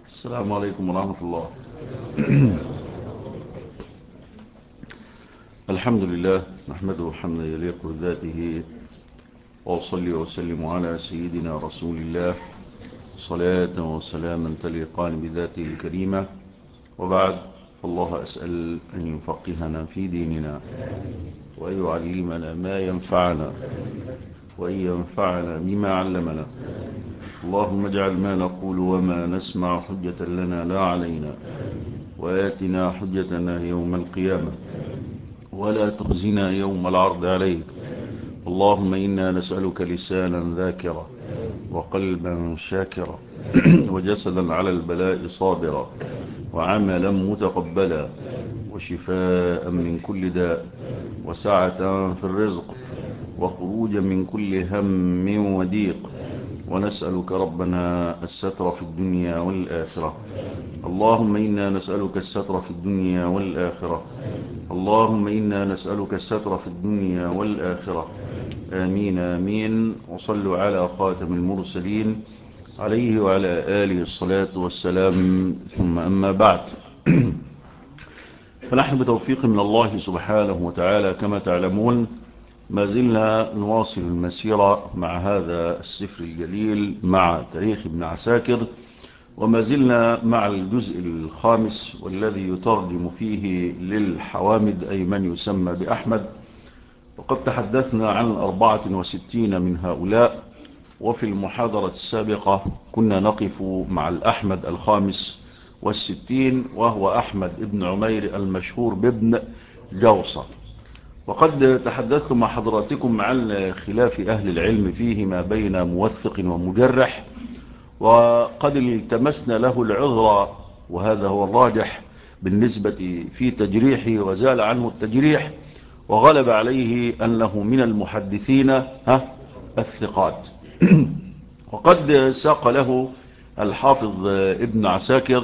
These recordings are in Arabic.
السلام عليكم ورحمة الله. الحمد لله نحمده حمدا يليق بذاته، وأصلي وسلم على سيدنا رسول الله صلاة وسلاما تليقان بذاته الكريمة، وبعد، فالله أسأل أن يفقهنا في ديننا وأن يعلمنا ما ينفعنا وأن ينفعنا بما علمنا. اللهم اجعل ما نقول وما نسمع حجة لنا لا علينا، وآتنا حجتنا يوم القيامة، ولا تخزنا يوم العرض عليك. اللهم إنا نسألك لسانا ذاكرا وقلبا شاكرا وجسدا على البلاء صابرا وعملا متقبلا وشفاء من كل داء وسعة في الرزق وخروجا من كل هم وضيق. ونسألك ربنا الستر في الدنيا والآخرة. اللهم إنا نسألك الستر في الدنيا والآخرة. اللهم إنا نسألك الستر في الدنيا والآخرة. آمين آمين. وصلوا على خاتم المرسلين عليه وعلى آله الصلاة والسلام، ثم أما بعد. فنحن بتوفيق من الله سبحانه وتعالى كما تعلمون ما زلنا نواصل المسيرة مع هذا السفر الجليل، مع تاريخ ابن عساكر، وما زلنا مع الجزء الخامس والذي يترجم فيه للحوامد، أي من يسمى بأحمد. وقد تحدثنا عن 64 من هؤلاء، وفي المحاضرة السابقة كنا نقف مع الأحمد 65، وهو أحمد ابن عمير المشهور بابن جوصة. وقد تحدثت مع حضراتكم عن خلاف أهل العلم فيه ما بين موثق ومجرح، وقد التمسنا له العذر، وهذا هو الراجح بالنسبة في تجريحه، وزال عنه التجريح، وغلب عليه أنه من المحدثين الثقات. وقد ساق له الحافظ ابن عساكر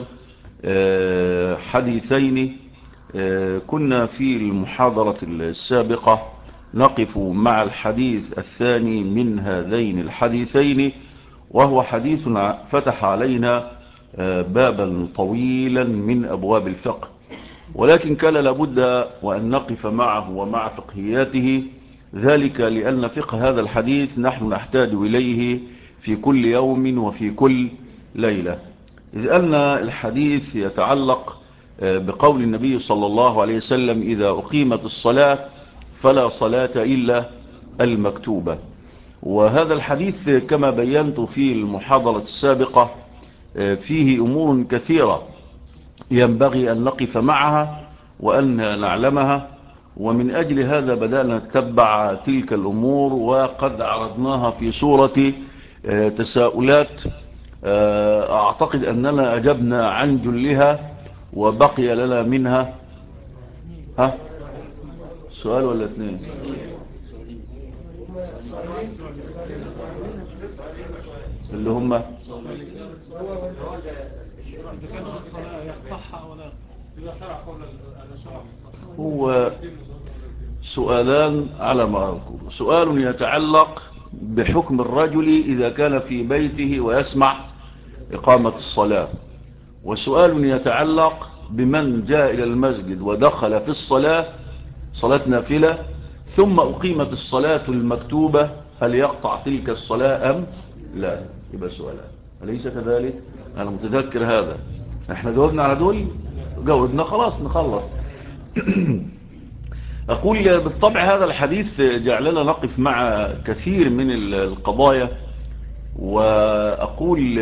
حديثين. كنا في المحاضرة السابقة نقف مع الحديث الثاني من هذين الحديثين، وهو حديث فتح علينا بابا طويلا من أبواب الفقه، ولكن كان لابد وأن نقف معه ومع فقهياته، ذلك لأن فقه هذا الحديث نحن نحتاج إليه في كل يوم وفي كل ليلة، إذ أن الحديث يتعلق بقول النبي صلى الله عليه وسلم: إذا أقيمت الصلاة فلا صلاة إلا المكتوبة. وهذا الحديث كما بينت في المحاضرة السابقة فيه أمور كثيرة ينبغي أن نقف معها وأن نعلمها، ومن أجل هذا بدأنا نتبع تلك الأمور، وقد عرضناها في صورة تساؤلات. أعتقد أننا أجبنا عن جلها، وبقي لنا منها سؤال ولا اثنين؟ اللي هم إذا كانت الصلاة يقطعها ولا إذا شرع هو سؤالان على ما أذكر. سؤال يتعلق بحكم الرجل إذا كان في بيته ويسمع إقامة الصلاة، وسؤال يتعلق بمن جاء إلى المسجد ودخل في الصلاة، صلاة نافلة، ثم أقيمت الصلاة المكتوبة، هل يقطع تلك الصلاة أم لا؟ يبقى سؤالان، أليس كذلك؟ أنا متذكر هذا. احنا جاوبنا على دول، جاوبنا، خلاص نخلص. أقول بالطبع هذا الحديث جعلنا نقف مع كثير من القضايا، وأقول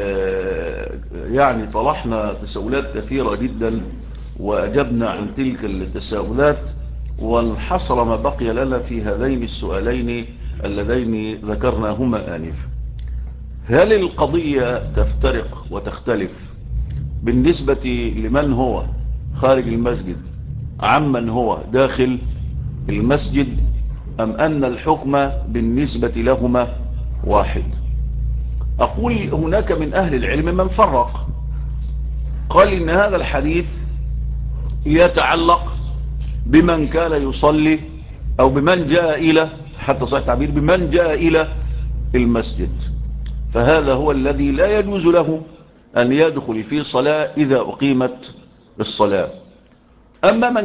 يعني طرحنا تساؤلات كثيرة جدا وأجبنا عن تلك التساؤلات، وانحصر ما بقي لنا في هذين السؤالين اللذين ذكرناهما آنفا. هل القضية تفترق وتختلف بالنسبة لمن هو خارج المسجد عمن هو داخل المسجد، أم أن الحكم بالنسبة لهما واحد؟ أقول هناك من أهل العلم من فرق، قال إن هذا الحديث يتعلق بمن كان يصلي، أو بمن جاء إلى، حتى صحيح التعبير، بمن جاء إلى المسجد، فهذا هو الذي لا يجوز له أن يدخل في صلاة إذا أقيمت الصلاة. أما من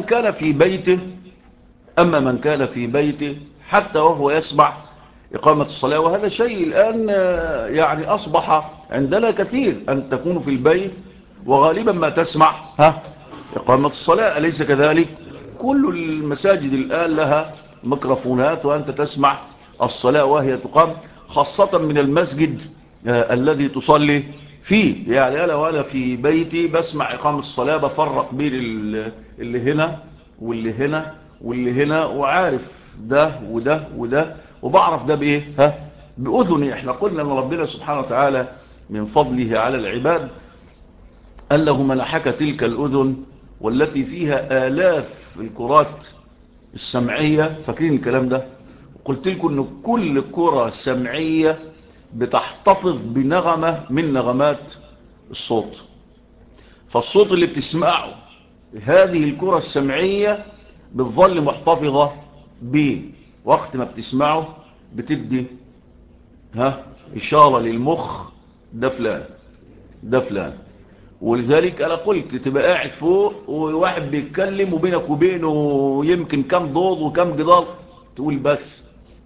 كان في بيته حتى وهو يسمع إقامة الصلاة، وهذا شيء الآن يعني أصبح عندنا كثير، أن تكون في البيت وغالبا ما تسمع إقامة الصلاة، أليس كذلك؟ كل المساجد الآن لها ميكروفونات وأنت تسمع الصلاة وهي تقام، خاصة من المسجد الذي تصلي فيه. يعني أنا في بيتي بسمع إقامة الصلاة، بفرق بين اللي هنا واللي هنا واللي هنا، وعارف ده وده وده، وبعرف ده بإيه بأذني. احنا قلنا أن ربنا سبحانه وتعالى من فضله على العباد أنه منحك تلك الأذن والتي فيها آلاف الكرات السمعية. فاكرين الكلام ده؟ قلت لكم أن كل كرة سمعية بتحتفظ بنغمة من نغمات الصوت. فالصوت اللي بتسمعه هذه الكرة السمعية بتظل محتفظة به، وقت ما بتسمعه بتدي إشارة للمخ، ده فلان ده فلان. ولذلك أنا قلت تبقى قاعد فوق وواحد بيتكلم وبينك وبينه يمكن كم ضوض وكم جدار، تقول بس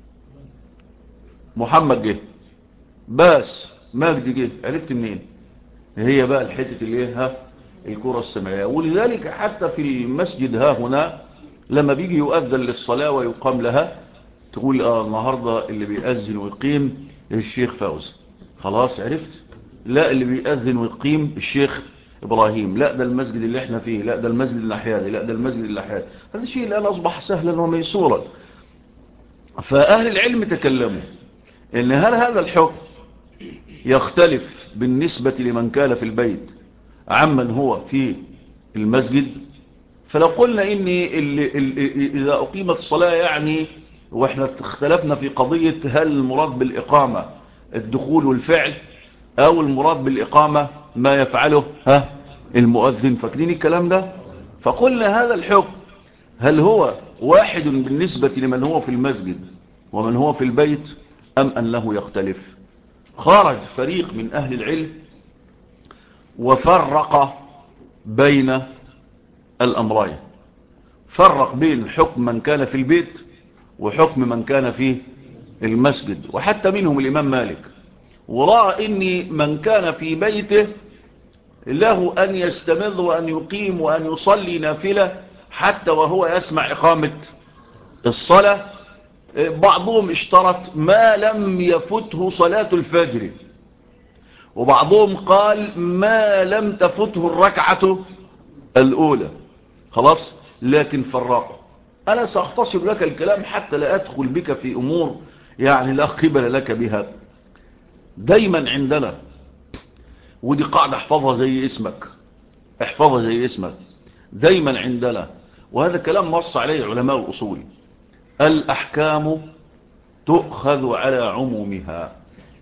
محمد جه، بس مجدي جه، عرفت منين؟ هي بقى الحتة اللي هي الكرة السمعية. ولذلك حتى في المسجد هنا لما بيجي يؤذن للصلاة ويقام لها، تقول النهاردة اللي بيأذن ويقيم الشيخ فوزي، خلاص عرفت. لا، اللي بيأذن ويقيم الشيخ إبراهيم، لا ده المسجد اللي احنا فيه، لا ده المسجد الأحيادي، لا ده المسجد الأحيادي. هذا الشيء الآن أصبح سهلا وميسورا. فأهل العلم تكلموا إن هل هذا الحكم يختلف بالنسبة لمن كان في البيت عمن هو في المسجد. فلو قلنا إن إذا أقيمت الصلاة يعني، وإحنا اختلفنا في قضية هل المراد بالإقامة الدخول والفعل أو المراد بالإقامة ما يفعله المؤذن، فاكرين الكلام ده؟ فقلنا هذا الحكم هل هو واحد بالنسبة لمن هو في المسجد ومن هو في البيت أم أنه يختلف؟ خرج فريق من أهل العلم وفرق بين الأمرين، فرق بين حكم من كان في البيت وحكم من كان في المسجد، وحتى منهم الإمام مالك، ورأى إن من كان في بيته له أن يستمر وأن يقيم وأن يصلي نافلة حتى وهو يسمع إقامة الصلاة. بعضهم اشترط ما لم يفته صلاة الفجر، وبعضهم قال ما لم تفته الركعة الأولى. خلاص، لكن فرقوا. أنا سأختصر لك الكلام حتى لا أدخل بك في أمور يعني لا قبل لك بها. دايما عندنا، ودي قاعدة احفظها زي اسمك، احفظها زي اسمك، دايما عندنا، وهذا كلام نص عليه علماء الأصول: الأحكام تؤخذ على عمومها.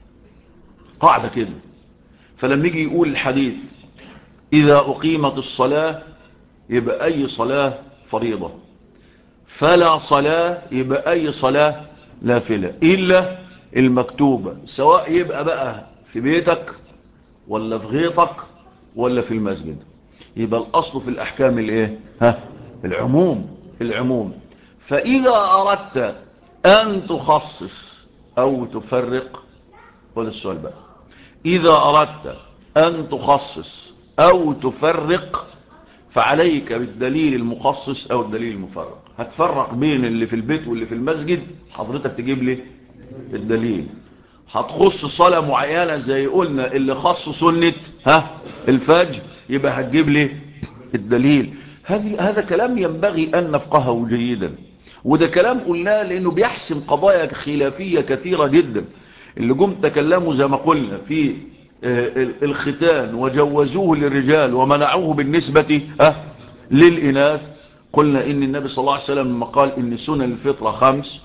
قاعدة كده. فلما يجي يقول الحديث إذا أقيمت الصلاة يبقى أي صلاة فريضة، فلا صلاة يبقى أي صلاة نافلة إلا المكتوبة، سواء يبقى بقى في بيتك ولا في غيطك ولا في المسجد. يبقى الأصل في الأحكام الايه؟ العموم. فإذا أردت أن تخصص أو تفرق، ولا السؤال بقى، إذا أردت أن تخصص أو تفرق فعليك بالدليل المخصص أو الدليل المفرق. هتفرق بين اللي في البيت واللي في المسجد، حضرتك تجيب لي الدليل. هتخص صلاة معينة زي قلنا اللي خص سنة الفجر، يبقى هتجيب لي الدليل. هذا كلام ينبغي أن نفقهه جيدا، وده كلام قلناه لأنه بيحسم قضايا خلافية كثيرة جدا. اللي جم تكلموا زي ما قلنا في الختان وجوزوه للرجال ومنعوه بالنسبة للإناث، قلنا إن النبي صلى الله عليه وسلم لما قال إن سنن الفطرة 5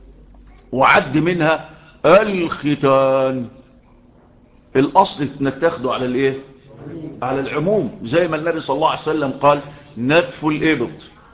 وعد منها الختان، الأصل إنك تاخده على الإيه؟ على العموم. زي ما النبي صلى الله عليه وسلم قال نتف الإبط،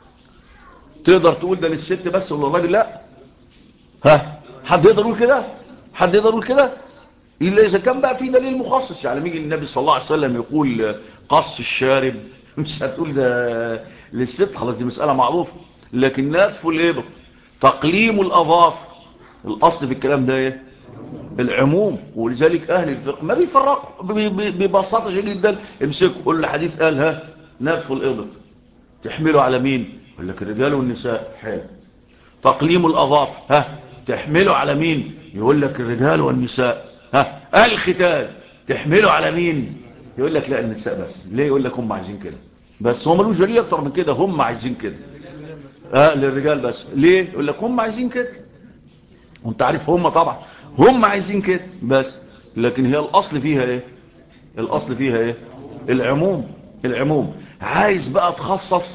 تقدر تقول ده للست بس ولا الراجل؟ لا. حد يقدر يقول كده؟ حد يقدر يقول كده؟ إلا إذا كان بقى في دليل مخصص. يعني يجي النبي صلى الله عليه وسلم يقول قص الشارب، مش هتقول ده للست، خلاص دي مسألة معروفة. لكن نتف الإبط، تقليم الأظافر، الأصل في الكلام ده إيه؟ العموم. ولذلك أهل الفقه ما بيفرقوا ببساطة شديدة جدا. امسكوا كل حديث قال ها نتف الإبط تحمله على مين؟ يقول لك الرجال والنساء. حلو. تقليم الأظافر ها تحمله على مين؟ يقول لك الرجال والنساء. ها الختان تحمله على مين؟ يقول لك لا النساء بس. ليه؟ يقول لك هم عايزين كده بس، هو ملوش دليل اكتر من كده، هم عايزين كده. للرجال بس. ليه؟ يقول لك هم عايزين كده، وانت عارف هم طبعا هم عايزين كده بس. لكن هي الاصل فيها ايه؟ الاصل فيها ايه؟ العموم. العموم. عايز بقى تخصص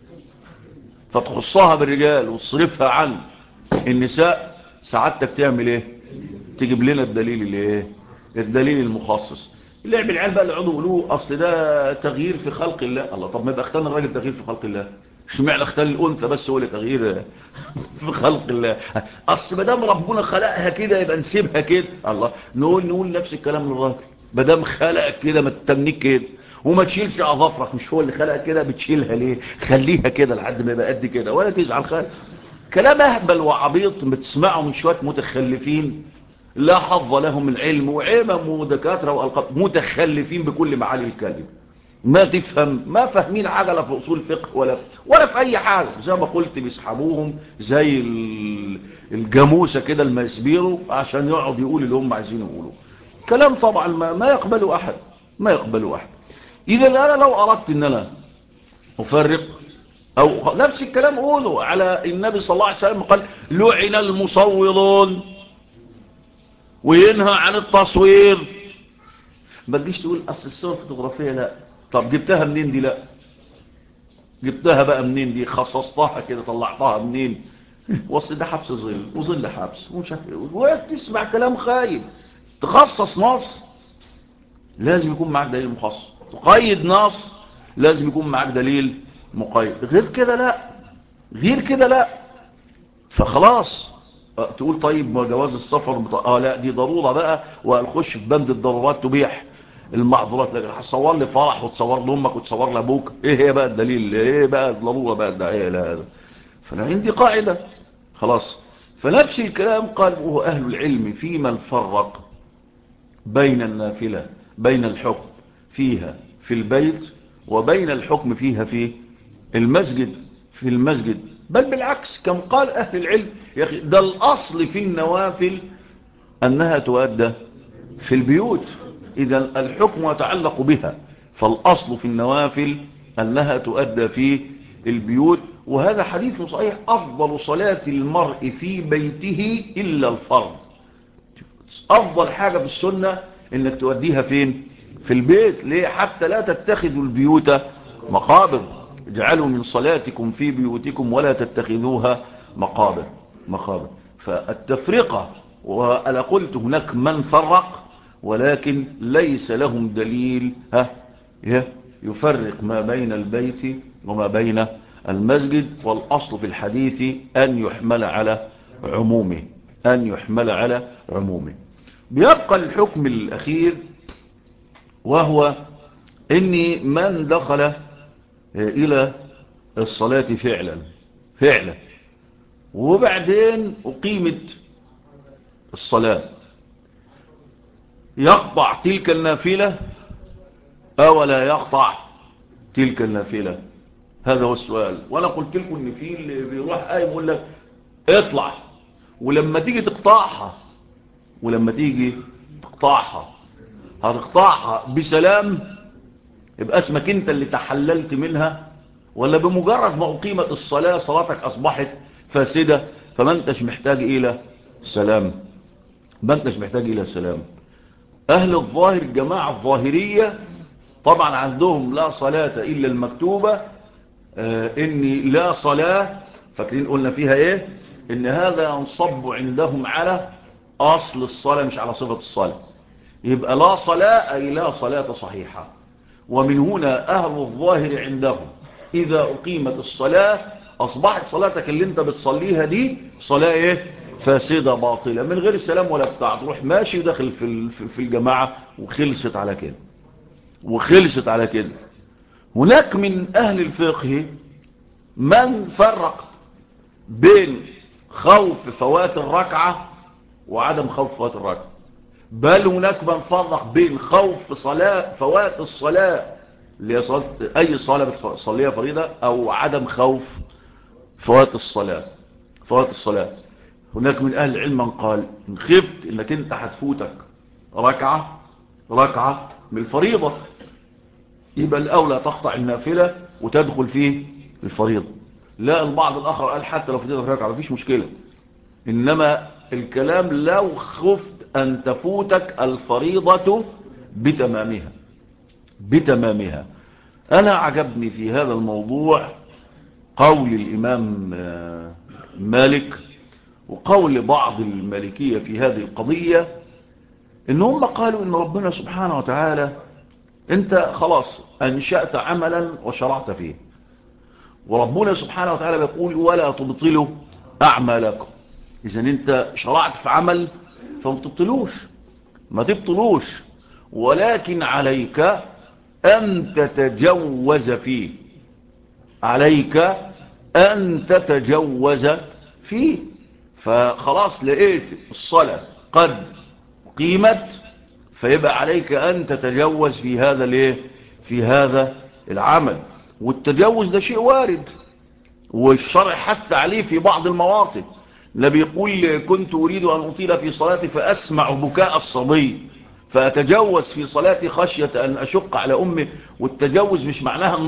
فتخصها بالرجال وتصرفها عن النساء، سعادتك تعمل ايه؟ تجيب لنا الدليل اللي ايه؟ الدليل المخصص. اللعب العيال بقى اللي يقعدوا يقولوا اصل ده تغيير في خلق الله. الله، طب ما يبقى اختان الراجل تغيير في خلق الله، اشمعنى اختان الانثى بس هو اللي تغيير في خلق الله؟ اصل ما دام ربنا خلقها كده يبقى نسيبها كده. الله، نقول نفس الكلام للراجل، ما دام خلقك كده ما تتنيك كده وما تشيلش اظافرك، مش هو اللي خلقك كده؟ بتشيلها ليه؟ خليها كده لحد ما يبقى قد كده ولا تزعل خالص. كلام اهبل وعبيط بتسمعه من شويه متخلفين لا حظ لهم العلم، وعمم ودكاتره والقاب متخلفين بكل معاني الكلمه. ما تفهم، ما فاهمين حاجه لا في اصول فقه ولا في اي حاجه. زي ما قلت بيسحبوهم زي الجاموسه كده المسبيرو عشان يقعد يقول اللي هم عايزين يقولوه. كلام طبعا ما يقبله احد، ما يقبله احد. اذا انا لو اردت ان انا افرق او نفس الكلام قوله على النبي صلى الله عليه وسلم قال لعن المصورون، وينهى عن التصوير. ما تجيش تقول اصل الصور الفوتوغرافيه لا. طب جبتها منين دي؟ لا جبتها بقى منين دي؟ خصصتها كده طلعتها منين؟ وصل ده حبس ظل وظل حبس ومش عارف ايه، وتسمع كلام خايب. تخصص نص لازم يكون معاك دليل مخصص، تقيد نص لازم يكون معاك دليل مقيد، غير كده لا، غير كده لا. فخلاص تقول طيب ما جواز السفر لا دي ضرورة بقى، وهنخش في بند الضرورات تبيح المعذورات. لكن هتصور لي فرح وتصور لامك وتصور لابوك، ايه هي بقى الدليل؟ ايه بقى الضرورة بقى الداعية لهذا؟ فانا عندي قاعدة خلاص. فنفس الكلام قال اهل العلم في من فرق بين النافلة، بين الحكم فيها في البيت وبين الحكم فيها في المسجد. في المسجد بل بالعكس، كم قال أهل العلم يا أخي ده الأصل في النوافل أنها تؤدى في البيوت. إذا الحكم يتعلق بها، فالأصل في النوافل أنها تؤدى في البيوت. وهذا حديث صحيح، أفضل صلاة المرء في بيته إلا الفرض. أفضل حاجة في السنة إنك تؤديها فين؟ في البيت. ليه؟ حتى لا تتخذوا البيوت مقابر، اجعلوا من صلاتكم في بيوتكم ولا تتخذوها مقابر. فالتفرقة، وأنا قلت هناك من فرق ولكن ليس لهم دليل يفرق ما بين البيت وما بين المسجد. والأصل في الحديث أن يحمل على عمومه، أن يحمل على عمومه. بيبقى الحكم الأخير وهو إن من دخل إلى الصلاة فعلا وبعدين أقيمت الصلاة، يقطع تلك النافلة أو لا يقطع تلك النافلة؟ هذا هو السؤال. وأنا قلت لكم إن في اللي بيروح قايم يقول لك اطلع، ولما تيجي تقطعها هتقطعها بسلام، يبقى اسمك انت اللي تحللت منها، ولا بمجرد ما أقيمت الصلاة صلاتك أصبحت فاسدة فما انتش محتاج إلى سلام؟ أهل الظاهر الجماعة الظاهرية طبعا عندهم لا صلاة إلا المكتوبة. إني لا صلاة، فاكرين قلنا فيها إيه؟ إن هذا ينصب عندهم على أصل الصلاة مش على صفة الصلاة. يبقى لا صلاة أي لا صلاة صحيحة. ومن هنا أهل الظاهر عندهم إذا أقيمت الصلاة أصبحت صلاتك اللي انت بتصليها دي صلاة إيه؟ فاسدة باطلة من غير السلام ولا بتاع، تروح ماشي وداخل في الجماعة وخلصت على كده، وخلصت على كده. هناك من أهل الفقه من فرق بين خوف فوات الركعة وعدم خوف فوات الركعة، بل هناك من فرق بين خوف فوات الصلاة اللي هي أي صلاة بتصليها فريضة، أو عدم خوف فوات الصلاة. فوات الصلاة هناك من أهل العلم من قال إن خفت إنك أنت هتفوتك ركعة من الفريضة، يبقى الأولى تقطع النافلة وتدخل فيه الفريضة. لا، البعض الآخر قال حتى لو فوتك ركعة مفيش مشكلة، إنما الكلام لو خفت أن تفوتك الفريضة بتمامها. أنا عجبني في هذا الموضوع قول الإمام مالك وقول بعض المالكية في هذه القضية، إن هم قالوا إن ربنا سبحانه وتعالى أنت خلاص أنشأت عملا وشرعت فيه، وربنا سبحانه وتعالى بيقول ولا تبطلوا أعمالكم. إذن أنت شرعت في عمل ما تبطلوش، ولكن عليك أن تتجوز فيه، فخلاص لقيت الصلاة قد قيمت، فيبقى عليك أن تتجوز في هذا العمل. والتجوز ده شيء وارد، والشرع حث عليه في بعض المواطن. النبي يقول كنت أريد أن أطيل في صلاتي فأسمع بكاء الصبي فأتجوز في صلاتي خشية أن أشق على أمي. والتجوز مش معناها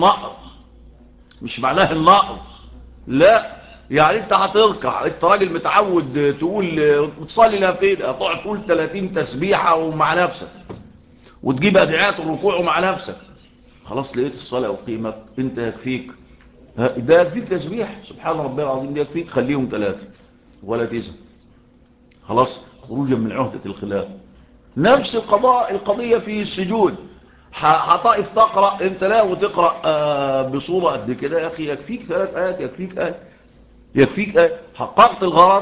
النقر، لا، يعني انت هتركع، انت راجل متعود تقول تصلي لها فين، هتقعد تقول 30 تسبيحة ومع نفسك، وتجيب أدعيات الركوع ومع نفسك. خلاص لقيت الصلاة وقيمت، انت يكفيك ده، يكفيك تسبيح سبحان ربي العظيم، ده يكفيك، خليهم 3 ولا 9، خلاص خروجا من عهدة الخلاف. نفس القضية في السجود، هطائف تقرأ انت لا وتقرأ بصورة قد كده، يا أخي يكفيك 3 آيات، يكفيك آية، حققت الغرض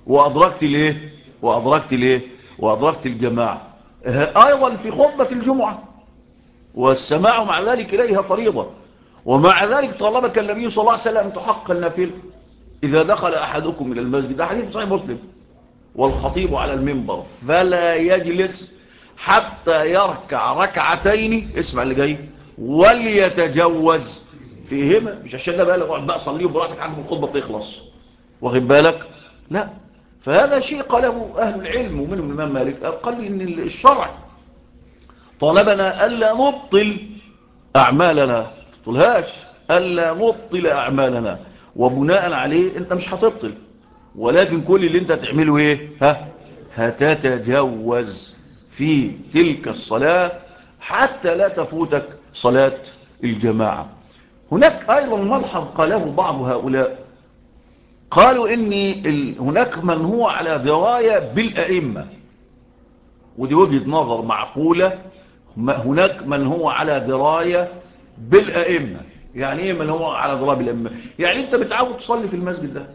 وأدركت الجماعة. أيضا في خطبة الجمعة، والسماع مع ذلك إليها فريضة، ومع ذلك طلبك النبي صلى الله عليه وسلم تحقق النافلة إذا دخل أحدكم إلى المسجد، ده حديث صحيح مسلم، والخطيب على المنبر فلا يجلس حتى يركع 2 اسمع اللي جاي، وليتجوز فيهما. مش عشان ده بقى بقى صليه براحتك عند الخطبة تخلص، واخد بالك؟ لا، فهذا شيء قاله أهل العلم، ومنهم الإمام مالك قال إن الشرع طلبنا ألا نبطل أعمالنا، ألا نبطل أعمالنا، وبناء عليه أنت مش هتبطل، ولكن كل اللي أنت تعمله إيه؟ هتتجوز في تلك الصلاة حتى لا تفوتك صلاة الجماعة. هناك أيضا ملحظ قاله بعض هؤلاء، قالوا إن هناك من هو على دراية بالأئمة، ودي وجهة نظر معقولة. هناك من هو على دراية بالأئمة. يعني إيه من هو على دراية بالأئمة؟ يعني أنت بتعود تصلي في المسجد ده،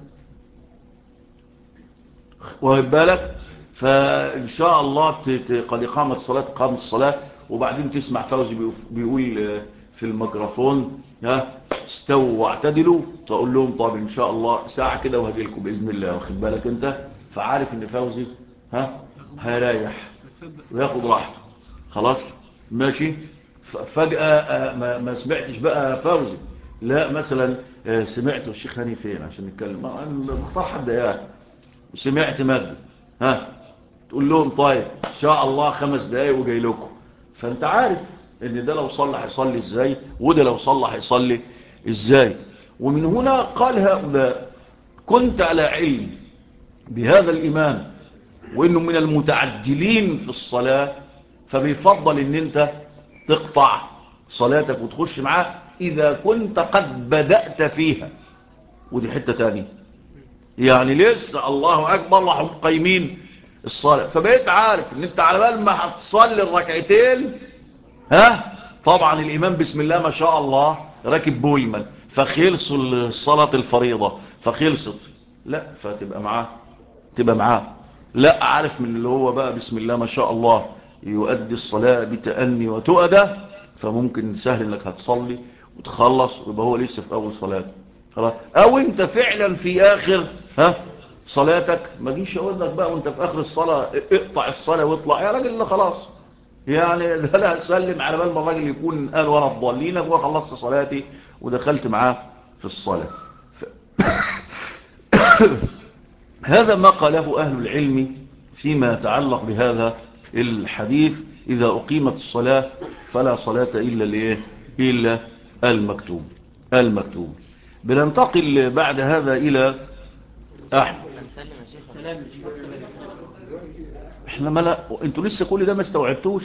واخد بالك؟ فإن شاء الله قد إقامة الصلاة، وبعدين تسمع فوزي بيقول في الميكروفون استووا واعتدلوا، تقول لهم طب إن شاء الله ساعة كده وهجي لكم بإذن الله، واخد بالك أنت؟ فعارف إن فوزي هيريح وياخد راحته، خلاص ماشي. فجأة ما سمعتش بقى فوزي، لا مثلا سمعت الشيخ هاني فين عشان نتكلم، مختار حد يعني، سمعت مادة تقول لهم طيب ان شاء الله 5 دقايق وجاي لكم. فانت عارف ان ده لو صلى هيصلي ازاي، وده لو صلى هيصلي ازاي. ومن هنا قال هؤلاء كنت على علم بهذا الامام وانه من المتعجلين في الصلاة، فبيفضل ان انت تقطع صلاتك وتخش معاه اذا كنت قد بدأت فيها. ودي حتة تانية، يعني لسه الله اكبر راحوا قايمين الصلاة، فبقيت عارف ان انت على بال ما هتصلي 2 طبعا الامام بسم الله ما شاء الله راكب بولمان، فخلصوا صلاة الفريضة فخلصت، لا فتبقى معاه تبقى معاه. لا عارف من اللي هو بقى بسم الله ما شاء الله يؤدي الصلاة بتأني وتؤدى، فممكن سهل انك هتصلي وتخلص ويبقى هو لسه في اول صلاة خلاص. او انت فعلا في اخر صلاتك، ما جيش اقول لك بقى وانت في اخر الصلاة اقطع الصلاة واطلع يا راجل، لا خلاص يعني ده لا اسلم على بال ما الراجل يكون قال وانا الضالين وخلصت صلاتي ودخلت معاه في الصلاة. هذا ما قاله أهل العلم فيما يتعلق بهذا الحديث: إذا أقيمت الصلاة فلا صلاة إلا المكتوب. بننتقل بعد هذا إلى أحمد. احنا ما لا انتوا لسه كل ده ما استوعبتوش.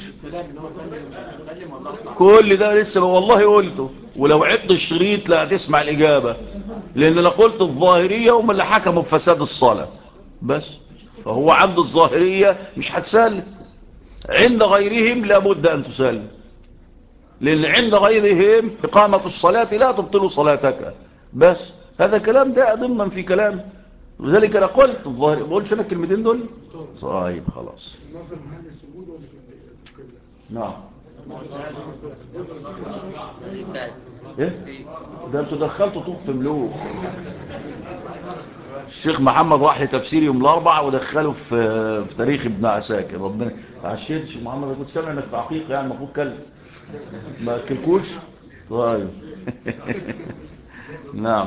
كل ده لسه والله قلته، ولو عدت الشريط لا هتسمع الإجابة، لأن انا قلت الظاهرية هم اللي حكموا بفساد الصلاة بس. فهو عند الظاهرية مش هتسلم، عند غيرهم لابد أن تسلم، لأن عند غيرهم إقامة الصلاة لا تبطل صلاتك بس. هذا كلام ده ضمن في كلام، لذلك أنا قلت الظاهر ما بقولش أنا الكلمتين دول. طيب خلاص. نعم. ايه ده انتوا دخلتوا طوق في ملوك. الشيخ محمد راح لتفسير يوم الاربعاء ودخله في تاريخ ابن عساكر. ربنا عشيت الشيخ محمد، انا كنت سامع انك في عقيقه يعني المفروض كلب ما اكلكوش. طيب نعم.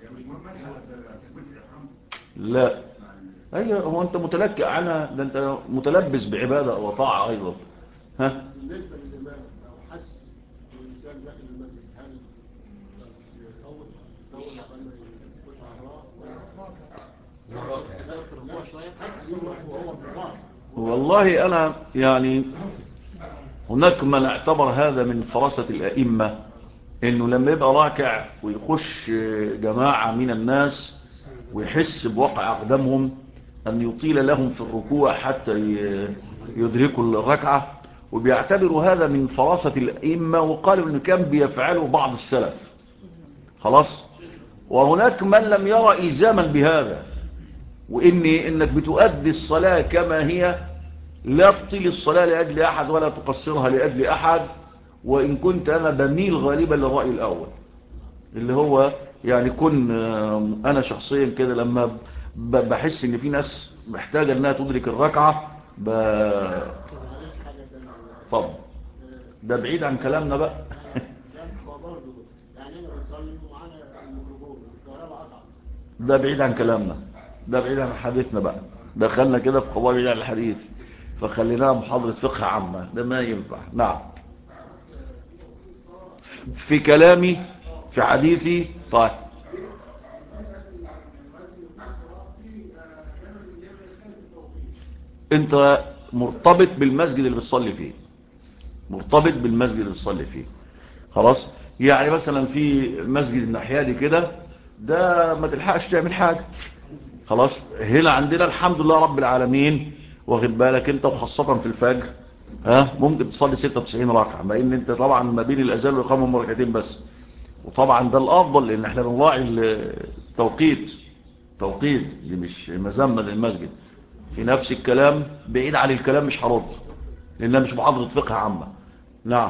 لا ايوه، هو انت متلكئ عنها، ده انت متلبس بعباده او طاعه ايضا. بالنسبه للامام لو حس الانسان داخل المسجد، هل يطول والله انا يعني هناك من اعتبر هذا من فراسة الائمة، انه لما يبقى راكع ويخش جماعة من الناس ويحس بوقع اقدامهم ان يطيل لهم في الركوع حتى يدركوا الركعة، وبيعتبروا هذا من فراسة الائمة، وقالوا انه كان بيفعله بعض السلف خلاص. وهناك من لم يرى إلزاما بهذا، انك بتؤدي الصلاة كما هي، لا تطيل الصلاة لأجل أحد ولا تقصرها لأجل أحد. وإن كنت أنا بميل غالبا للرأي الأول، اللي هو يعني كن أنا شخصيا كده لما بحس إن في ناس محتاجة أنها تدرك الركعة طب ده بعيد عن كلامنا بقى. ده بعيد عن كلامنا، ده بعيد عن حديثنا بقى، دخلنا كده في قضايا بعيد عن الحديث، فخليناها محاضرة فقه عامة، ده ما ينفع. نعم. في كلامي في حديثي. طيب انت مرتبط بالمسجد اللي بتصلي فيه، مرتبط بالمسجد اللي بتصلي فيه خلاص. يعني مثلا في مسجد النحيادي كده، ده ما تلحقش تعمل حاجة خلاص. هنا عندنا الحمد لله رب العالمين، واخد بالك انت، وخاصة في الفجر ممكن تصلي 96 ركعة، مع ان انت طبعا ما بين الاذان والاقامة هم ركعتين بس، وطبعا ده الافضل لان احنا بنراعي التوقيت، توقيت دي مش مذمة للمسجد. في نفس الكلام بعيد عن الكلام مش هرد لانها مش محاضرة فقه عامة. نعم.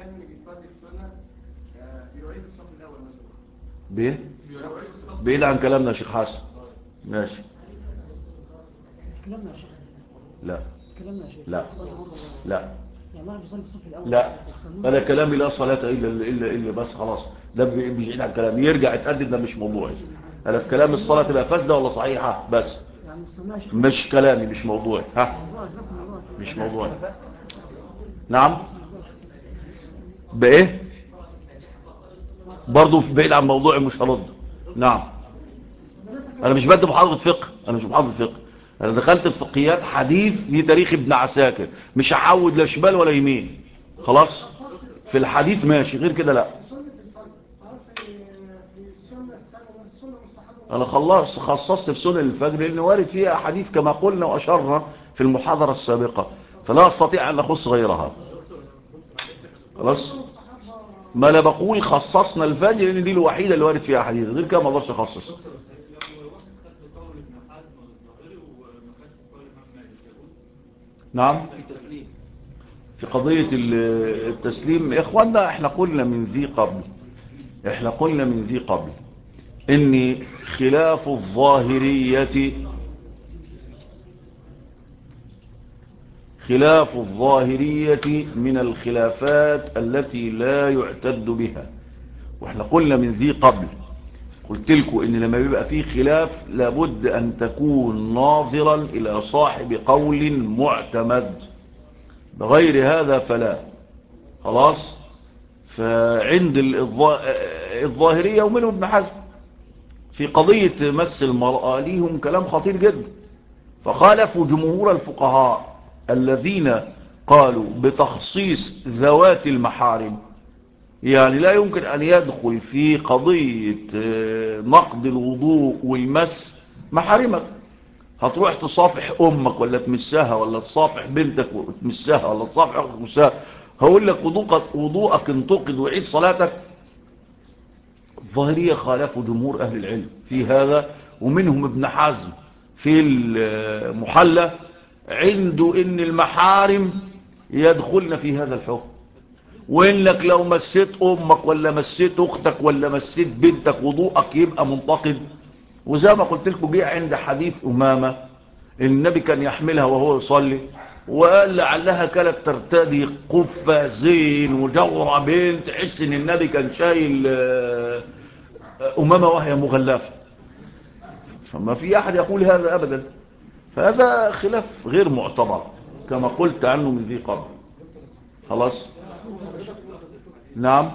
بعيد عن كلامنا يا شيخ حسن. ماشي. كلامنا يا شيخ. لا كلامنا يا شيخ. لا لا يعني الله بيصلي الصف الاول. لا انا كلامي لا صلاة الا بس خلاص، ده بعيد عن كلامي، يرجع يتقدم، ده مش موضوعي. انا في كلام الصلاة تبقى فاسدة ولا صحيحة بس، مش كلامي، مش موضوعي. مش موضوعي. نعم. بايه برضو في بعيد عن موضوعي مش هرد. نعم. انا مش بدي محاضرة فقه، انا مش محاضرة فقه، انا دخلت في فقهيات حديث لتاريخ ابن عساكر، مش هحود لا شمال ولا يمين خلاص. في الحديث ماشي، غير كده لا. انا خصصت في سنن الفجر لان وارد فيها حديث كما قلنا واشرنا في المحاضرة السابقة، فلا استطيع ان اخص غيرها خلاص. ما انا بقول خصصنا الفجر لان دي الوحيدة اللي وارد فيها حديث، غير كده ما اقدرش اخصص. نعم في قضية التسليم يا اخوانا احنا قلنا من ذي قبل ان خلاف الظاهرية من الخلافات التي لا يعتد بها. واحنا قلنا من ذي قبل، قلت لكم ان لما بيبقى فيه خلاف لابد ان تكون ناظرا الى صاحب قول معتمد، بغير هذا فلا. خلاص. فعند الظاهرية ومنهم ابن حزم في قضية مس المرأة ليهم كلام خطير جدا، فخالفوا جمهور الفقهاء الذين قالوا بتخصيص ذوات المحارم. يعني لا يمكن أن يدخل في قضية نقض الوضوء والمس محارمك. هتروح تصافح أمك ولا تمسها، ولا تصافح بنتك وتمسها، ولا تصافح أخوك وتمسها، هقول لك وضوءك انتقد وعيد صلاتك. الظاهرية خالفوا جمهور أهل العلم في هذا، ومنهم ابن حزم في المحلى عنده إن المحارم يدخلن في هذا الحكم، وإنك لو مسيت أمك ولا مسيت أختك ولا مسيت بنتك وضوءك يبقى منتقد. وزي ما قلت لكم جه عند حديث أمامة النبي كان يحملها وهو يصلي، وقال لعلها كانت ترتدي قفازين وجورة بنت، تحس ان النبي كان شايل أمامة وهي مغلفة. فما في أحد يقول هذا أبدا، فهذا خلاف غير معتبر كما قلت عنه من ذي قبل. خلاص. نعم.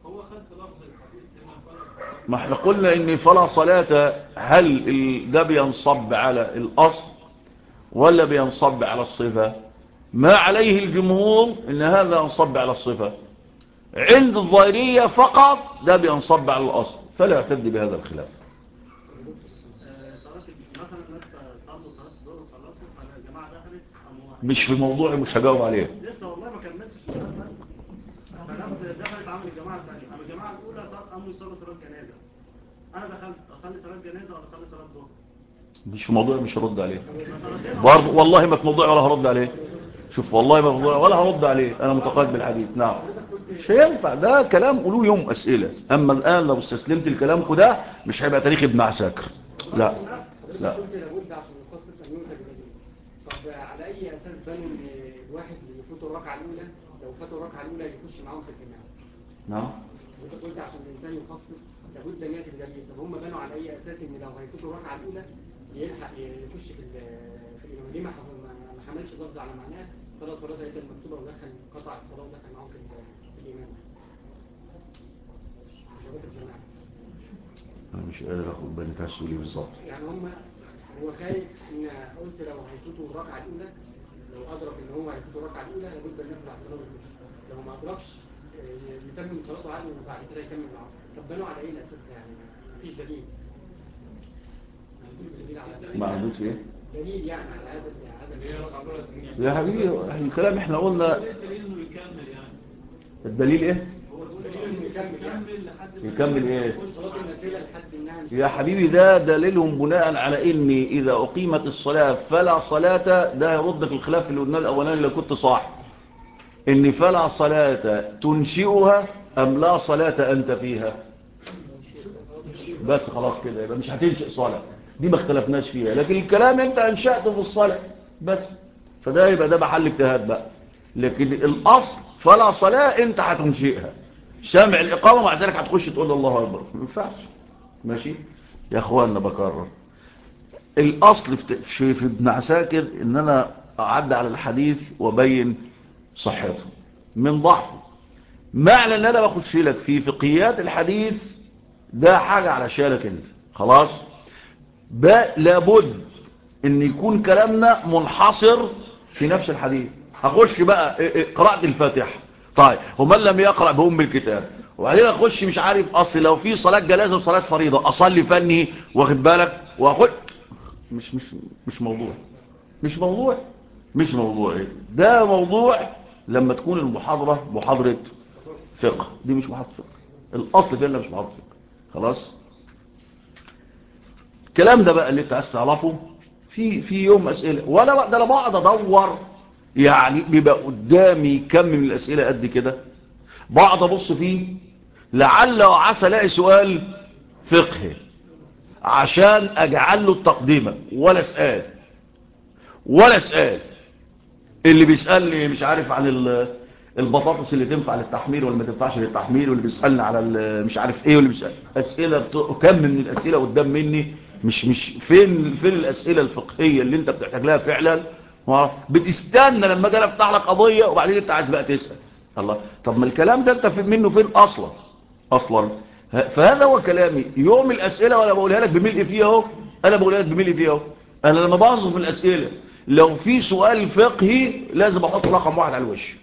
ما احنا قلنا ان فلا صلاة، هل ده بينصب على الأصل ولا بينصب على الصفة؟ ما عليه الجمهور ان هذا ينصب على الصفة. عند الظاهرية فقط ده بينصب على الأصل، فلا يعتد بهذا الخلاف. مش في موضوع مش هجاوب عليه. لسه والله ما كملتش السؤال ده. فنفس دخلت عمل الجماعه الثانيه، عمل الجماعه الاولى قاموا يصلوا صلاه جنازه. انا دخلت اصلي صلاه جنازه ولا اصلي صلاه ظهر؟ مش في موضوع مش هرد عليه برضه، والله ما في موضوع ولا هرد عليه. شوف والله ما في موضوع ولا هرد عليه، انا متقاعد بالحديث. نعم. مش هينفع ده كلام، قولوا يوم اسئله. اما الان لو استسلمت لكلامكم ده مش هيبقى تاريخ ابن عساكر. لا لا. طب على اي اساس بنوا ان الواحد اللي يفوته الركعه الاولى لو فاتوا الركعه الاولى يخش معاهم في الجماعه؟ نعم. انت قلت عشان الانسان يخصص لابد ان ياتي بدليل. طب هم بنوا على اي اساس ان لو هيفوتوا الركعه الاولى يلحق يخش في الامام؟ ليه ما حملش لفظ على معناه فلا صلاه الا المكتوبه ودخل قطع الصلاه ودخل معاهم في الامام؟ انا مش قادر اخد بالي تحسوا لي بالظبط. يعني هو خايف ان قلت لو هيفوتوا الركعه الاولى، لو ادرك ان هو هيفوتوا الركعه الاولى لابد ان يدخل على الصلاه ويخش، لو ما ادركش يكمل صلاته عادي وبعد كده يكمل معاه. طب بنوا على ايه الاساس ده؟ يعني مفيش دليل. ما عندوش ايه دليل يعني على هذا يا حبيبي الكلام احنا قلنا الدليل ايه؟ يكمل ايه يا حبيبي؟ ده دليلهم بناء على ان اذا اقيمت الصلاة فلا صلاة، ده يردك الخلاف اللي قلنا الاولاني اللي كنت صاحب، ان فلا صلاة تنشئها ام لا صلاة انت فيها. بس خلاص كده يبقى مش هتنشئ صلاة، دي ما اختلفناش فيها، لكن الكلام انت انشأته في الصلاة بس، فده يبقى ده محل اجتهاد بقى. لكن الاصل فلا صلاة انت هتنشئها، سامع الاقامة مع ذلك هتخش تقول الله اكبر، ما ينفعش. ماشي يا اخواننا، بكرر الاصل في ابن عساكر ان انا اعد على الحديث وبين صحته من ضعفه. معنى ان انا بخش لك في فقهيات الحديث ده حاجة على شالك انت. خلاص. لابد ان يكون كلامنا منحصر في نفس الحديث. هخش بقى قراءة الفاتحة، طيب ومن لم يقرأ بأم الكتاب، وبعدين اخش مش عارف اصل لو في صلاة جنازة وصلاة فريضة اصلي فني، واخد بالك، واخد مش موضوع مش موضوع ده موضوع لما تكون المحاضرة محاضرة فقه، دي مش محاضرة فقه. الاصل فيها مش محاضرة فقه. خلاص. الكلام ده بقى اللي انت عايز تعرفه في يوم اسئله، ولا ده انا بقعد ادور يعني بيبقى قدامي كم من الأسئلة قد كده، بعض أبص فيه لعل وعسى الاقي سؤال فقهي عشان أجعل له التقديمة، ولا اسأل اللي بيسألني مش عارف عن البطاطس اللي تنفع للتحمير ولا ما تنفعش للتحمير، واللي بيسألني على مش عارف ايه، واللي بيسأل أسئلة كم من الأسئلة قدام مني، مش فين الأسئلة الفقهية اللي انت بتحتاج لها فعلا. بتستنى لما اجي افتح لك قضية وبعدين انت عايز بقى تسأل. الله، طب ما الكلام ده انت منه فين اصلا. فهذا هو كلامي. يوم الأسئلة ولا بقولها لك بملء فيها اهو، انا بقولها لك بملء فيها اهو. انا لما بنظر الأسئلة لو في سؤال فقهي لازم احط رقم واحد على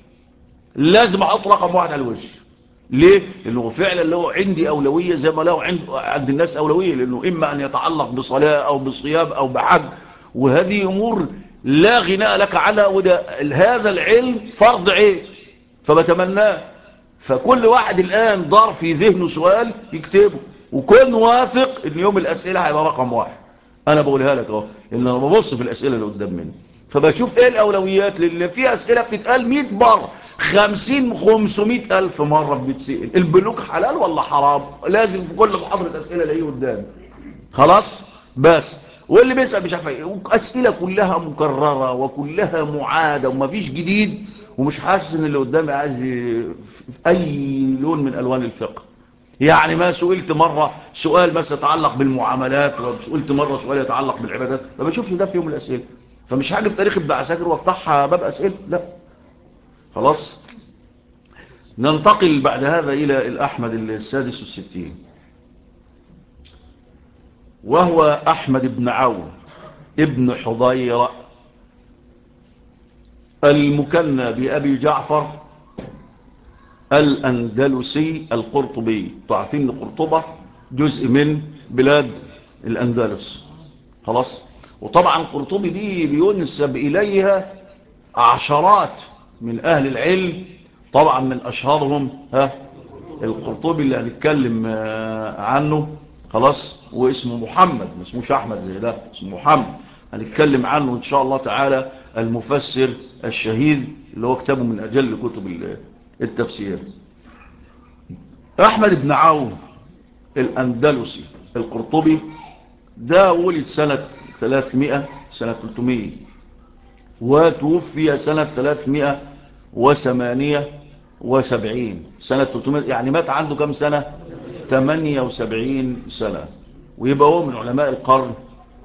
الوش، ليه؟ لانه فعلا له عندي اولوية زي ما له عند الناس اولوية، لانه اما ان يتعلق بصلاة او بصيام او بحج، وهذه امور لا غناء لك عنها، وده هذا العلم فرض عين فبتمناه. فكل واحد الان دار في ذهنه سؤال يكتبه، وكن واثق ان يوم الاسئلة هيبقى رقم واحد. انا بقولها لك اهو، ان انا ببص في الاسئلة اللي قدام مني فبشوف ايه الاولويات، لان في اسئلة بتتقال 100 مرة 50-500 الف مرة بتسئل. البنوك حلال ولا حرام؟ لازم في كل محاضرة اسئلة الاقيه قدامي. خلاص بس. واللي بيسأل مش عارف ايه، اسئلة كلها مكررة وكلها معادة ومفيش جديد، ومش حاسس ان اللي قدامي عايز اي لون من الوان الفقه. يعني ما سئلت مرة سؤال مثلا يتعلق بالمعاملات، وسئلت مرة سؤال يتعلق بالعبادات، ما بشوفش ده في يوم الأسئلة. فمش حاجة في تاريخ ابن عساكر وافتحها باب أسئلة، لا. خلاص. ننتقل بعد هذا إلى الأحمد 66، وهو أحمد بن عون ابن حضير المكنى بأبي جعفر الأندلسي القرطبي. تعرفين أن قرطبة جزء من بلاد الأندلس. خلاص. وطبعا قرطبي دي بينسب إليها عشرات من أهل العلم، طبعا من أشهرهم القرطبي اللي هنتكلم عنه. خلاص. واسمه محمد، ما اسموش أحمد زي ده، اسمه محمد. هنتكلم عنه إن شاء الله تعالى، المفسر الشهيد اللي هو كتابه من أجل كتب التفسير. أحمد بن عون الأندلسي القرطبي ده ولد سنة 300 سنة 300 وتوفي سنة 378 سنة 300، يعني مات عنده كم سنة؟ 78 سنة. ويبقى هو من علماء القرن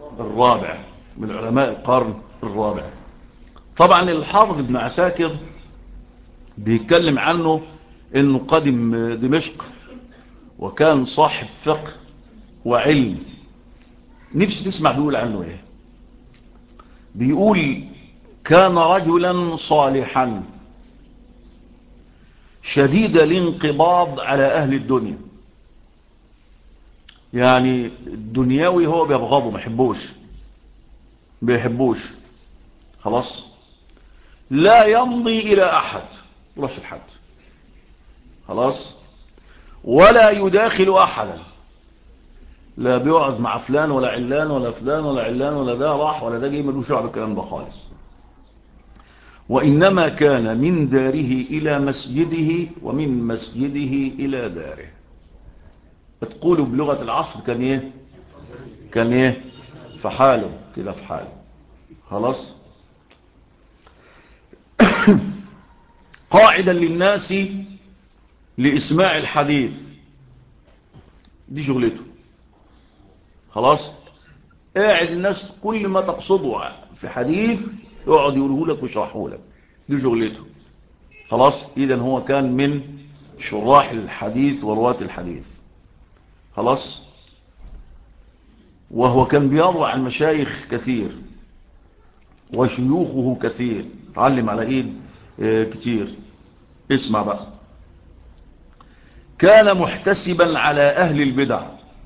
الرابع. طبعا الحافظ ابن عساكر بيتكلم عنه انه قدم دمشق وكان صاحب فقه وعلم. نفسي تسمع بيقول عنه ايه. بيقول كان رجلا صالحا شديد الانقباض على اهل الدنيا، يعني الدنياوي هو بيبغضه، ما بيحبوش. خلاص. لا يمضي الى احد، ولاش الحد. خلاص. ولا يداخل احدا، لا بيقعد مع فلان ولا علان ولا فلان ولا علان ولا ده راح ولا ده جاي، ملوش دعوه بالكلام ده خالص. وإنما كان من داره إلى مسجده ومن مسجده إلى داره. بتقولوا بلغة العصر كان ايه في حاله كده، في حاله. خلاص. قاعدا للناس لإسماع الحديث، دي شغلته. خلاص. قاعد الناس كل ما تقصده في حديث يقعد يقوله لك ويشرحه لك، دي شغلته. خلاص. إذا هو كان من شراح الحديث ورواة الحديث. خلاص. وهو كان بيروى عن مشايخ كثير وشيوخه كثير، تعلم على ايد كتير. اسمع بقى. كان محتسبا على اهل البدع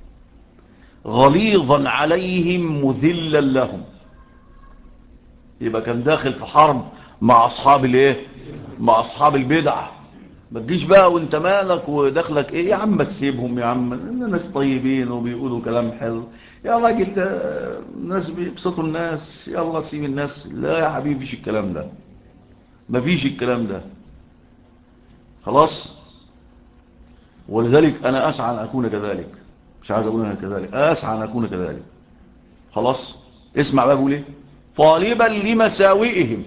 غليظا عليهم مذلا لهم. يبقى كان داخل في حرب مع اصحاب مع اصحاب البدع. ما تجيش بقى وانت مالك ودخلك ايه يا عم، تسيبهم يا عم، الناس طيبين وبيقولوا كلام حلو يا راجل، ده الناس بيبسطوا الناس، يلا سيب الناس. لا يا حبيبي، فيش الكلام ده. مفيش الكلام ده. خلاص. ولذلك أنا أسعى أن أكون كذلك، مش عايز أقول أنا كذلك، أسعى أن أكون كذلك. خلاص. اسمع بقى بقول إيه، طالبا لمساوئهم.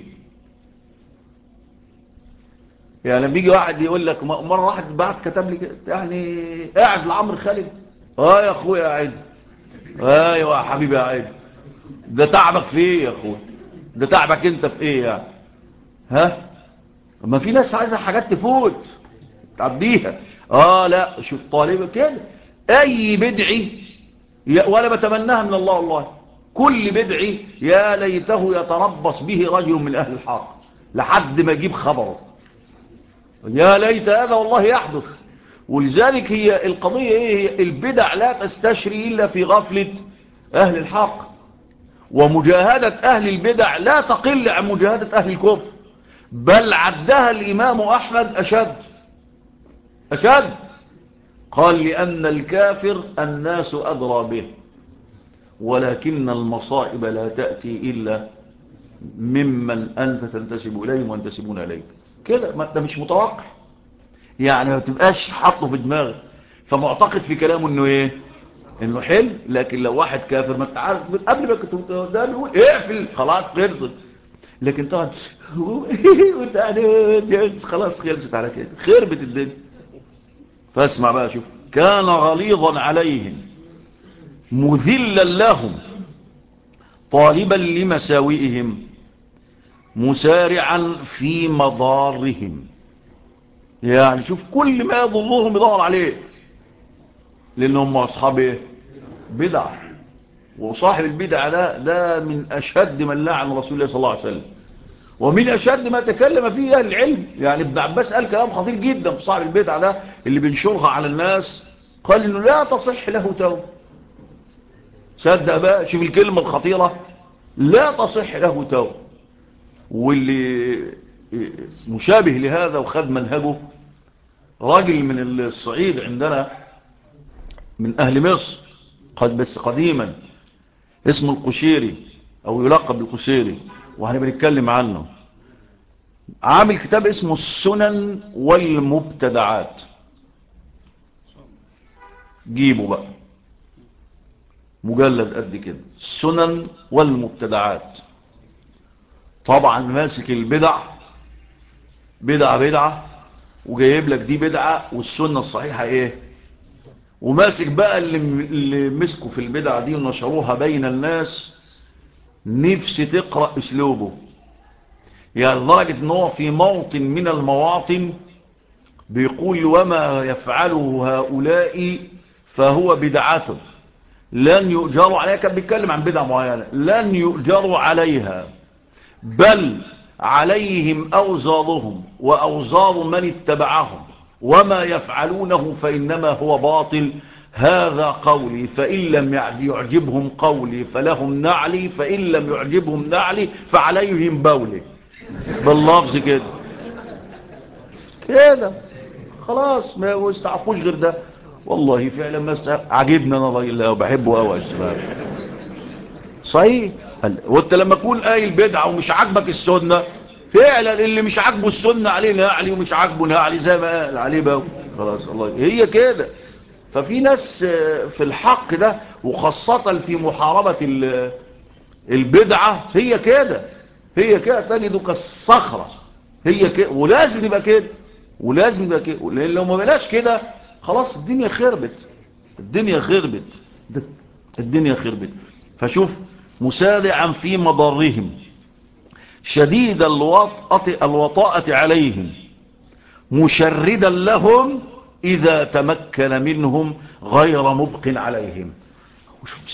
يعني لما يجي واحد يقول لك، مرة واحد بعد كتب لي كده، يعني قاعد لعمرو خالد، يا أخويا قاعد، ايوه يا حبيبي قاعد، ده تعبك في ايه يا أخويا، ده تعبك انت في ايه يعني؟ ها؟ ما في ناس عايزة حاجات تفوت تعديها. لا شوف طالب كده، اي بدعي ولا بتمناها من الله والله، كل بدعي يا ليته يتربص به رجل من اهل الحق لحد ما يجيب خبره، يا ليت هذا والله يحدث. ولذلك هي القضية ايه، هي البدع لا تستشري الا في غفلة اهل الحق، ومجاهدة اهل البدع لا تقل عن مجاهدة اهل الكفر، بل عدها الامام احمد اشد، قال لان الكافر الناس ادرى به، ولكن المصائب لا تأتي الا ممن انت تنتسب اليهم وينتسبون اليك. كده ما انت مش متوقع، يعني ما تبقاش حاطه في دماغك، فمعتقد في كلامه انه ايه، انه حلو. لكن لو واحد كافر، ما انت عارف قبل ما كنت ده بيقول اقفل خلاص خلصت، لكن طبعا خلاص خلصت على كده، خربت الدنيا. فاسمع بقى، شوف، كان غليظا عليهم مذلا لهم طالبا لمساوئهم مسارعا في مضارهم. يعني شوف كل ما يضرهم يدور عليه، لأنهم أصحاب إيه؟ بدع، وصاحب البدع ده من أشد من لعن رسول الله صلى الله عليه وسلم، ومن أشد ما تكلم فيه أهل العلم. يعني ابن عباس قال كلام خطير جدا في صاحب البدع ده اللي بينشرها على الناس، قال إنه لا تصح له توبة. صدق بقى، شوف الكلمة الخطيرة، لا تصح له توبة. واللي مشابه لهذا وخد منهجه راجل من الصعيد عندنا من أهل مصر، قد بس قديما، اسمه القشيري أو يلقب بالقشيري، وإحنا بنتكلم عنه. عامل كتاب اسمه السنن والمبتدعات، جيبه بقى مجلد قد كده، السنن والمبتدعات. طبعا ماسك البدع بدعة وجايب لك دي بدعة والسنة الصحيحة ايه، وماسك بقى اللي مسكوا في البدعة دي ونشروها بين الناس، نفسي تقرأ اسلوبه. يعني لدرجة ان هو في موطن من المواطن بيقول وما يفعله هؤلاء فهو بدعة لن يؤجروا عليها. كان بيتكلم عن بدعة معينة، لن يؤجروا عليها بل عليهم أوزارهم وأوزار من اتبعهم، وما يفعلونه فإنما هو باطل. هذا قولي، فإن لم يعجبهم قولي فلهم نعلي، فإن لم يعجبهم نعلي فعليهم بولي. باللفظ كده خلاص، ما يستحقوش غير ده. والله فعلا ما عجبنا انا راجل الله وبحبه قوي الشباب، صحيح. وانت لما تكون قايل بدعه ومش عاجبك السنه، فعلا اللي مش عاجبه السنه عليه نعلي، ومش عاجبه نعلي زي ما قال عليه بقى خلاص. الله هي كده. ففي ناس في الحق ده، وخاصه في محاربه البدعه، هي كده تجده كالصخره، هي كده، ولازم يبقى كده، لان لو ما بلاش كده خلاص الدنيا خربت. فشوف، مسارعا في مضارهم شديد الوطاءة عليهم مشردا لهم إذا تمكن منهم غير مبق عليهم. وشوف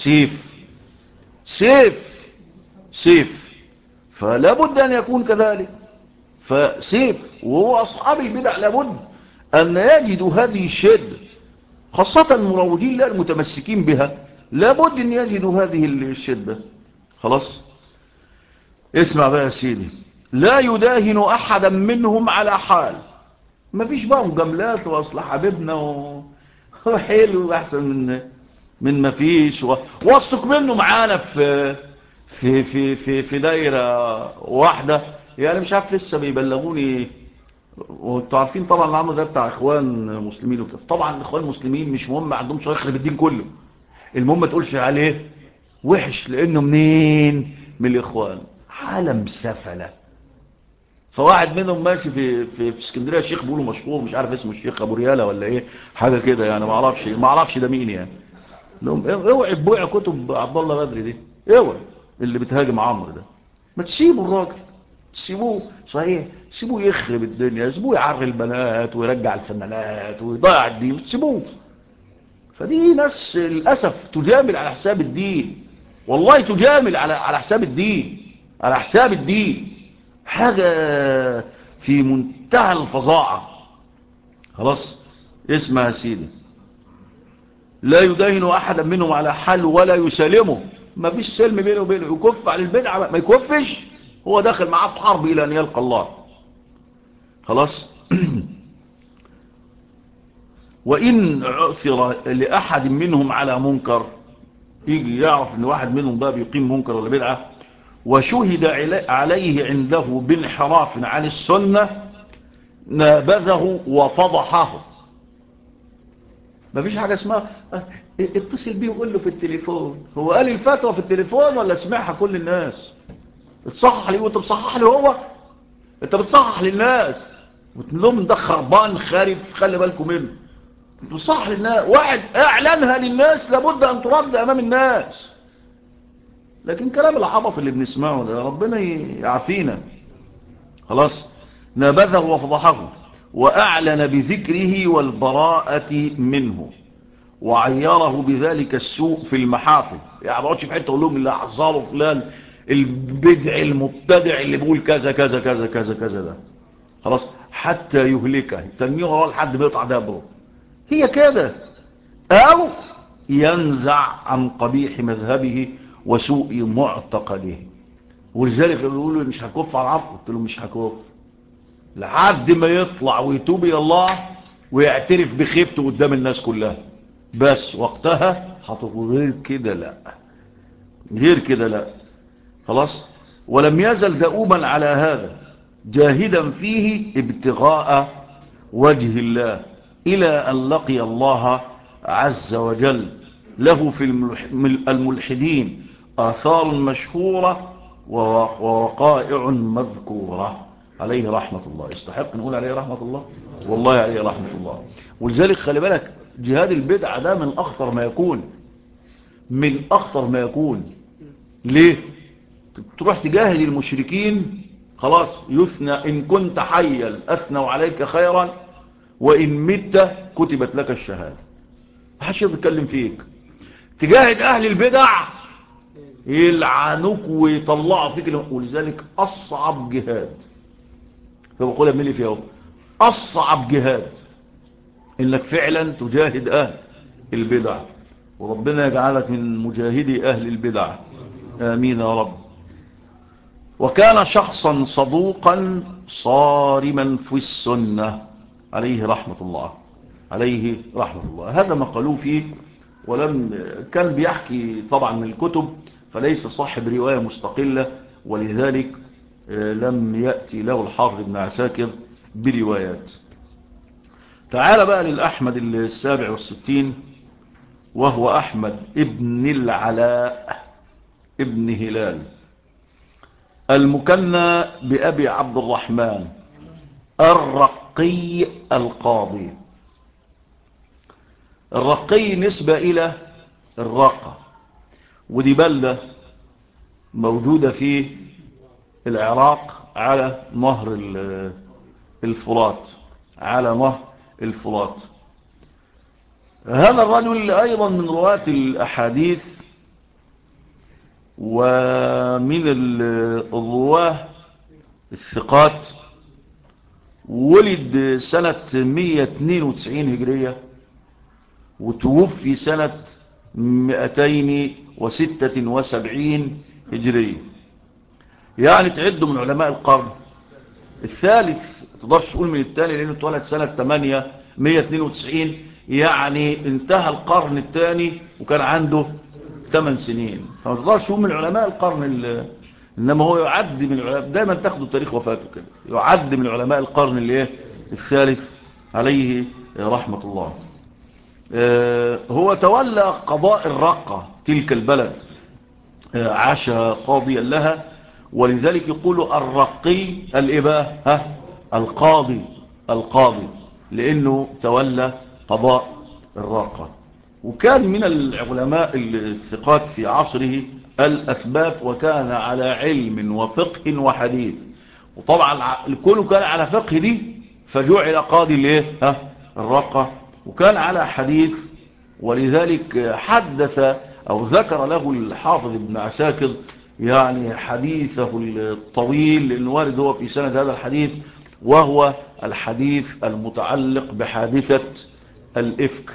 سيف فلا بد أن يكون كذلك، فسيف. وهو أصحاب البدع لابد أن يجدوا هذه الشدة، خاصة المروجين لا المتمسكين بها، لابد أن يجدوا هذه الشدة. خلاص. اسمع بقى يا سيدي، لا يداهن أحدا منهم على حال. ما فيش بقى مجاملات واصل حبيبنا وحلو أحسن من ما فيش، وثق منه معانا في دايرة واحدة. يعني مش عارف لسه بيبلغوني، وانتوا عارفين طبعا العمل ده بتاع اخوان مسلمين وكده. طبعا الاخوان المسلمين مش مهم، ما عندهمش يخرب الدين كله، المهم ما تقولش عليه وحش لانه منين، من الاخوان، عالم سفله. فواحد منهم ماشي في اسكندريه، شيخ بيقولوا مشهور، مش عارف اسمه الشيخ ابو رياله ولا ايه حاجه كده يعني، ما اعرفش ده مين يعني. لهم اوعي تبيع كتب عبد الله بدري دي، اوعي اللي بتهاجم عمرو ده، ما تسيبوا الراجل، سيبوه صحيح، سيبوه يخرب الدنيا، سيبوه يعري البنات ويرجع الفنانات ويضيع الدين، سيبوه. فدي ناس للاسف تجامل على حساب الدين، والله تجامل على حساب الدين، على حساب الدين، حاجة في منتهى الفظاعة. خلاص اسمع يا سيدي، لا يدين أحدا منهم على حال ولا يسلمه، ما فيش سلم بينه وبينه، يكف على البدعة ما يكفش، هو داخل معاه في حرب إلى أن يلقى الله. خلاص وإن عثر لأحد منهم على منكر، يجي يعرف ان واحد منهم ده بيقيم منكر ولا بدعة، وشهد عليه عنده بانحراف عن السنة، نابذه وفضحه. مفيش حاجة اسمها اتصل بيه وقول له في التليفون، هو قال الفتوى في التليفون ولا سمعها كل الناس؟ بتصحح لي وانت بتصحح لي، هو انت بتصحح للناس وتقول لهم ده خربان خارف خلي بالكم منه، بتصحح للناس، واحد اعلنها للناس لابد ان ترد امام الناس. لكن كلام العبط اللي بنسمعه ده ربنا يعافينا. خلاص نبذه وفضحه وأعلن بذكره والبراءة منه، وعيره بذلك السوء في المحافل. يعني بقعدش في حته اقول لهم اللي حذروا فلان البدع المبتدع اللي بيقول كذا كذا كذا كذا كذا ده، خلاص حتى يهلكه تنميه وراه لحد ما يقطع دابره، هي كده، او ينزع عن قبيح مذهبه وسوء معتقده. ولذلك بيقولوا مش هكف على العقل، قلت له مش هكف لحد ما يطلع ويتوب الى الله ويعترف بخيبته قدام الناس كلها، بس وقتها هتقول غير كده لا، غير كده لا. خلاص ولم يزل دؤوبا على هذا جاهدا فيه ابتغاء وجه الله الى ان لقي الله عز وجل. له في الملحدين آثار مشهورة ووقائع مذكورة، عليه رحمة الله، يستحق نقول عليه رحمة الله، والله عليه رحمة الله. ولذلك خلي بالك جهاد البدعة ده من أخطر ما يكون، من أخطر ما يكون. ليه؟ تروح تجاهد المشركين، خلاص يثنى إن كنت حيا أثنوا عليك خيرا وإن مت كتبت لك الشهادة، محدش يتكلم فيك. تجاهد أهل البدع يلعنوك ويطلعوا فيك. ولذلك أصعب جهاد، فبقول أملي فيه أصعب جهاد إنك فعلا تجاهد أهل البدع، وربنا يجعلك من مجاهدي أهل البدع، آمين يا رب. وكان شخصا صدوقا صارما في السنة، عليه رحمة الله، عليه رحمة الله. هذا ما قالوه فيه، ولم كان بيحكي طبعا من الكتب، فليس صاحب رواية مستقلة، ولذلك لم يأتي له الحافظ ابن عساكر بروايات. تعال بقى للأحمد 67، وهو أحمد ابن العلاء ابن هلال المكنى بأبي عبد الرحمن الرقي القاضي. الرقي نسبة إلى الرقة، ودي بلدة موجودة في العراق على نهر الفرات، على نهر الفرات. هذا الرجل أيضا من رواة الأحاديث ومن الرواه الثقات، ولد سنة 192 هجرية وتوفي سنة 276 هجرية، يعني تعده من علماء القرن الثالث، تقدرش تقول من الثاني لأنه اتولد سنة 192، يعني انتهى القرن الثاني وكان عنده 8 سنين، فما تقدرش تقول من علماء القرن إنما هو يعد من العلماء، دايما تاخدوا تاريخ وفاته كده، يعد من علماء القرن اللي الثالث عليه رحمة الله. هو تولى قضاء الرقة تلك البلد، عاش قاضيا لها، ولذلك يقولوا الرقي الإباء القاضي لأنه تولى قضاء الرقة. وكان من العلماء الثقات في عصره الأثبات، وكان على علم وفقه وحديث. وطبعا كونه كان على فقه دي فجعل قاضي الرقة، وكان على حديث، ولذلك حدث أو ذكر له الحافظ ابن عساكر يعني حديثه الطويل، لأنه وارد هو في سند هذا الحديث، وهو الحديث المتعلق بحادثة الإفك.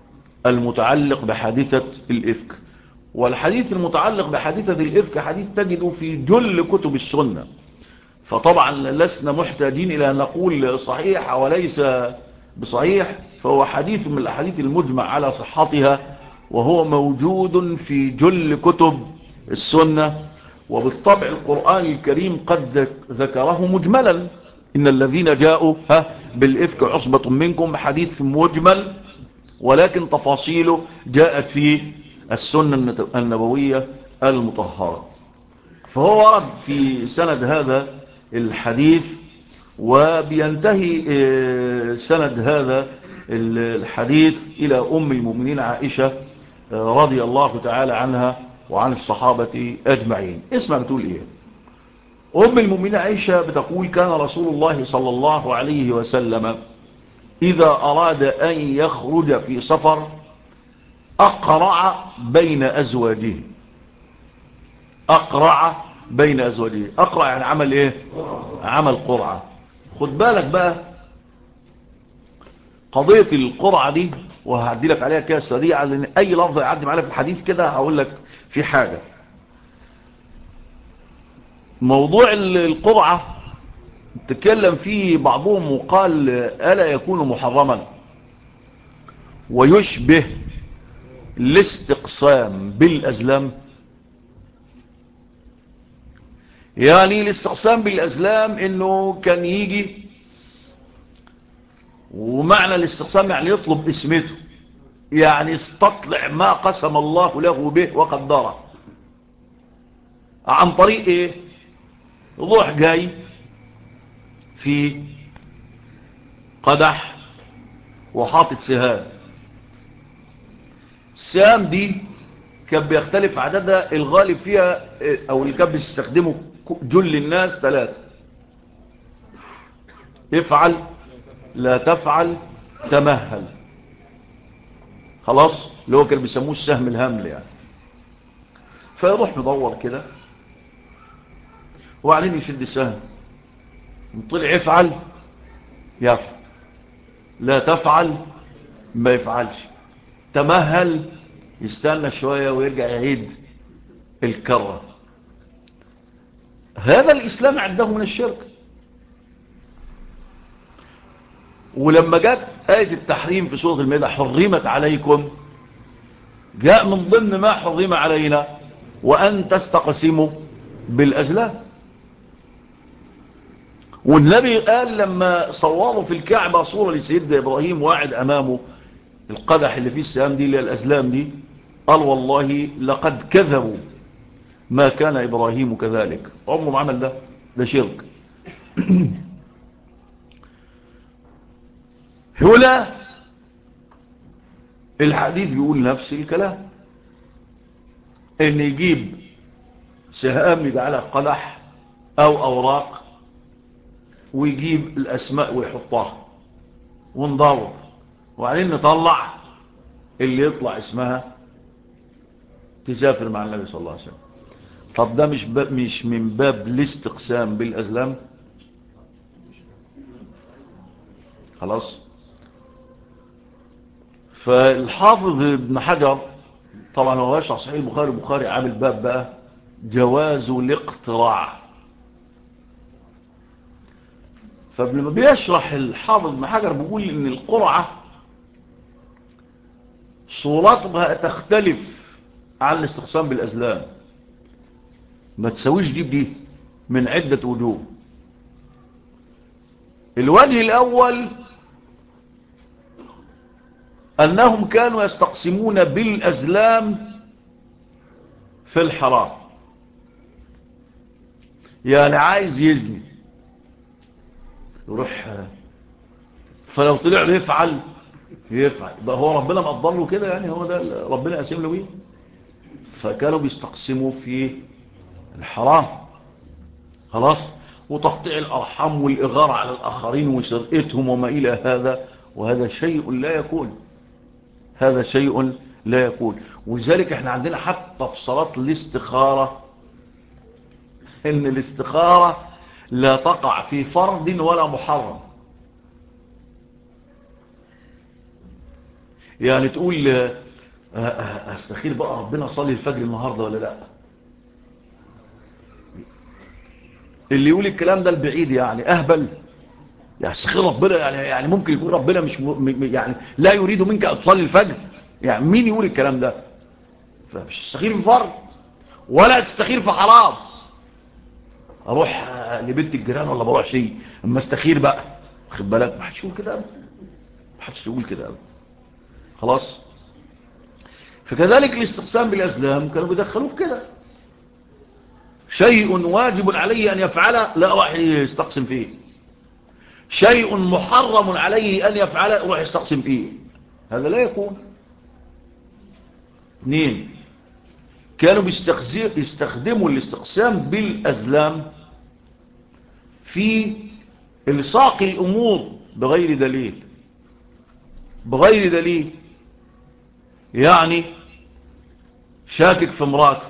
والحديث المتعلق بحادثة الإفك حديث تجده في جل كتب السنة، فطبعا لسنا محتاجين إلى أن نقول صحيح وليس بصحيح، فهو حديث من الأحاديث المجمع على صحتها، وهو موجود في جل كتب السنة. وبالطبع القرآن الكريم قد ذكره مجملا، إن الذين جاءوا بالإفك عصبة منكم، حديث مجمل، ولكن تفاصيله جاءت في السنة النبوية المطهرة. فهو ورد في سند هذا الحديث، وبينتهي سند هذا الحديث إلى أم المؤمنين عائشة رضي الله تعالى عنها وعن الصحابة أجمعين. اسمع بتقول إيه أم المؤمنين عائشة؟ بتقول كان رسول الله صلى الله عليه وسلم إذا أراد أن يخرج في سفر أقرع بين أزواجه. أقرع يعني عمل إيه؟ عمل قرعة. خد بالك بقى قضية القرعة دي، وهعدي لك عليها كده سريعة، لأن أي لفظ يعدي معنا في الحديث كده هقول لك في حاجة. موضوع القرعة تكلم فيه بعضهم وقال ألا يكون محرما ويشبه الاستقسام بالأزلام؟ يعني الاستقسام بالأزلام إنه كان يجي، ومعنى الاستقسام يعني يطلب اسمته، يعني استطلع ما قسم الله له به وقدره. عن طريق ايه؟ روح جاي في قدح وحاطط سهام. السهام دي كان بيختلف عددها، الغالب فيها او اللي كان بيستخدمه جل الناس 3: افعل، لا تفعل، تمهل. خلاص، اللي هو كان بيسموه السهم الهمل يعني. فيروح مدور كده، وبعدين يشد السهم، طلع افعل يفعل، لا تفعل ما يفعلش، تمهل يستنى شوية ويرجع يعيد الكرة. هذا الإسلام عنده من الشرك. ولما جاءت آية التحريم في سورة المائدة حرمت عليكم، جاء من ضمن ما حرم علينا وأن تستقسموا بالأزلام. والنبي قال لما صوروا في الكعبة صورة لسيدنا إبراهيم واعد أمامه القدح اللي فيه السهام دي اللي هي الأزلام دي، قال والله لقد كذبوا، ما كان إبراهيم كذلك، عمره ما عمل ده شرك. هنا الحديث بيقول نفس الكلام، ان يجيب سهام يجعلها في قدح او اوراق، ويجيب الاسماء ويحطها وندور، وبعدين نطلع اللي يطلع اسمها تسافر مع النبي صلى الله عليه وسلم. طب ده مش من باب الاستقسام بالازلام؟ خلاص. فالحافظ ابن حجر طبعا هو يشرح صحيح البخاري عامل باب بقى جواز الاقتراع. فلما بيشرح الحافظ ابن حجر بيقول ان القرعة صورتها تختلف عن الاستقسام بالازلام. ما تسويش دي بدي من عدة وجوه. الوجه الأول أنهم كانوا يستقسمون بالأزلام في الحرام. يعني عايز يزني يروح، فلو طلع له يفعل يبقى هو ربنا مقدر له كده، يعني هو ده ربنا قاسم له بيه. فكانوا بيستقسموا في الحرام خلاص، وتقطيع الأرحام والإغارة على الآخرين وسرقتهم وما إلى هذا، وهذا شيء لا يكون، هذا شيء لا يكون. ولذلك احنا عندنا حتى في صلاة الاستخارة ان الاستخارة لا تقع في فرض ولا محرم. يعني تقول استخير بقى ربنا صلي الفجر النهاردة ولا لا، اللي يقول الكلام ده البعيد يعني اهبل. يعني استخير ربنا يعني ممكن يكون ربنا مش يعني لا يريد منك ان تصلي الفجر. يعني مين يقول الكلام ده؟ فمش تستخير في فرض ولا تستخير في حرام. اروح لبيت الجيران ولا بروح شيء اما استخير بقى، واخد بالك؟ ما حدش يقول كده ابدا، ما حدش يقول كده ابدا. خلاص. فكذلك الاستقسام بالازلام كانوا بيدخلوه في كده، شيء واجب عليه ان يفعله لا راح يستقسم فيه، شيء محرم عليه ان يفعله راح يستقسم فيه. هذا لا يكون. 2 كانوا يستخدموا الاستقسام بالازلام في الصاق الامور بغير دليل، بغير دليل. يعني شاكك في مراته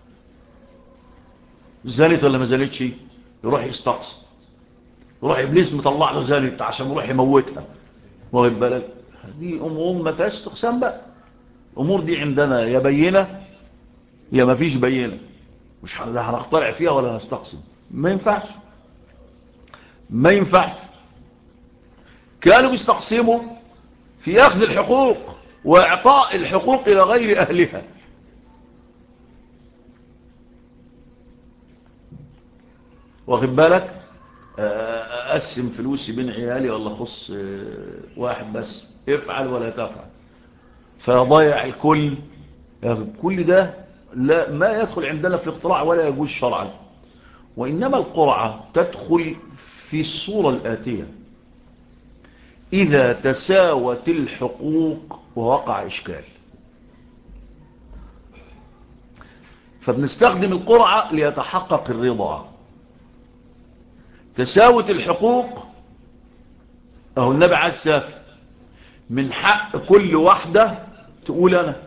زانت ولا ما زانتش، يروح يستقسم، يروح ابليس مطلع له زانت عشان يروح يموتها، واخد بالك؟ دي امور ما فيهاش استقسام بقى. الامور دي عندنا يا بينه يا ما فيش بينه، مش هنخترع فيها ولا هنستقسم، ما ينفعش، ما ينفعش. كانوا بيستقسموا في اخذ الحقوق واعطاء الحقوق الى غير اهلها. واخد بالك؟ اقسم فلوسي بين عيالي ولا خص واحد بس، افعل ولا تفعل، فيضيع الكل. كل ده لا، ما يدخل عندنا في الاقتراع ولا يجوز شرعا. وإنما القرعة تدخل في الصورة الآتية: إذا تساوت الحقوق ووقع إشكال. فبنستخدم القرعة ليتحقق الرضا. تساوت الحقوق، أهو النبي عليه السلام من حق كل واحدة تقول أنا،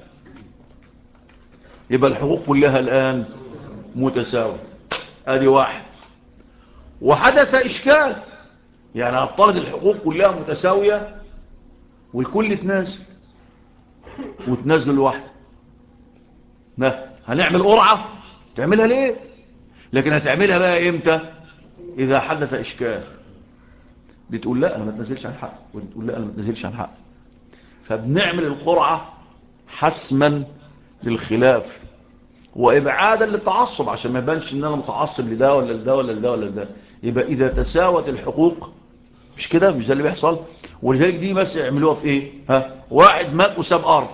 يبقى الحقوق كلها الآن متساوية. ادي واحد. وحدث اشكال، يعني هفترض الحقوق كلها متساوية والكل تنازل وتنازل الواحد، ما هنعمل قرعة تعملها ليه؟ لكن هتعملها بقى امتى؟ اذا حدث اشكال. دي تقول لا انا ما تنزلش عن حق، ودي تقول لا انا ما تنزلش عن حق. فبنعمل القرعة حسما للخلاف وابعادا للتعصب، عشان ما يبانش ان انا متعصب لده ولا لده ولا لده ولا لده. يبقى اذا تساوت الحقوق، مش كده؟ مش ده اللي بيحصل؟ ولذلك دي بس يعملوها في ايه؟ واحد مات وساب ارض،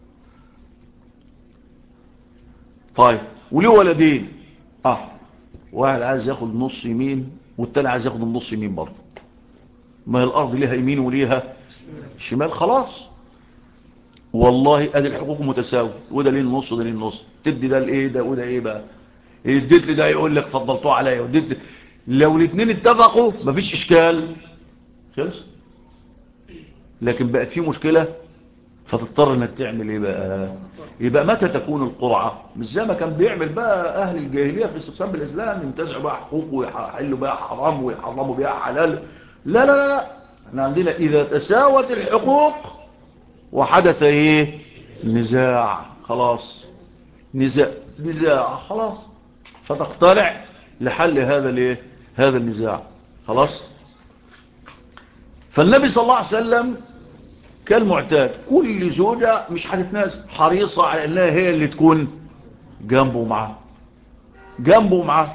طيب وليه ولدين، واحد عايز ياخد نص يمين والتاني عايز ياخد النص يمين برضه، ما هي الارض ليها يمين وليها شمال، خلاص والله ادي الحقوق متساوي، وده ليه النص وده ليه النص، تدي ده لايه ده وده ايه بقى؟ اديت لي ده يقول لك فضلتوه عليا، وديت لي. لو الاثنين اتفقوا مفيش اشكال، خلص. لكن بقت في مشكله فتضطر انك تعمل ايه بقى؟ يبقى متى تكون القرعه؟ مش زي ما كان بيعمل بقى اهل الجاهليه في الاستقسام بالاسلام، ينتزعوا بقى حقوق ويحلوا بقى حرام ويحرموا بقى حلال. لا لا لا لا، احنا عندنا اذا تساوت الحقوق وحدث ايه؟ نزاع، خلاص، نزاع خلاص، فتقترع لحل هذا الايه؟ هذا النزاع، خلاص. فالنبي صلى الله عليه وسلم كان معتاد كل زوجة مش هتتنازل، حريصة على انها هي اللي تكون جنبه معاه، جنبه معاه.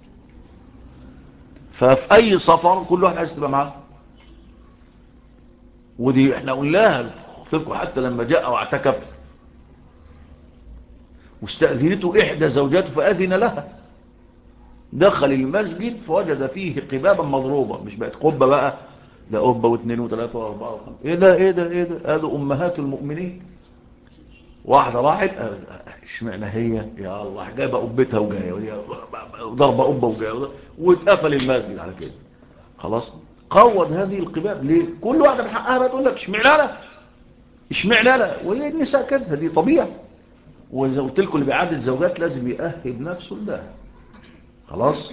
ففي اي سفر كل واحد عايز تبقى معاه. ودي احنا قلناها لكم حتى لما جاء واعتكف واستأذنته احدى زوجاته فأذن لها، دخل المسجد فوجد فيه قبابا مضروبة، مش بقت قبة بقى، ده قبة واثنين وثلاثة واربعة وخمسة. ايه ده ايه ده ايه ده؟ هذا امهات المؤمنين. واحدة راحت اشمعنى هي يا الله جايبه قبتها وجايه ضربه قبه وجايه واتقفل المسجد على كده. خلاص قوض هذه القباب. ليه؟ كل واحده من حقها بقى تقول لك اشمعنى انا، اشمعنى انا، وهي النساء كده، دي طبيعه. وزي قلت لكم اللي بيعدد زوجات لازم يأهب نفسه لده. خلاص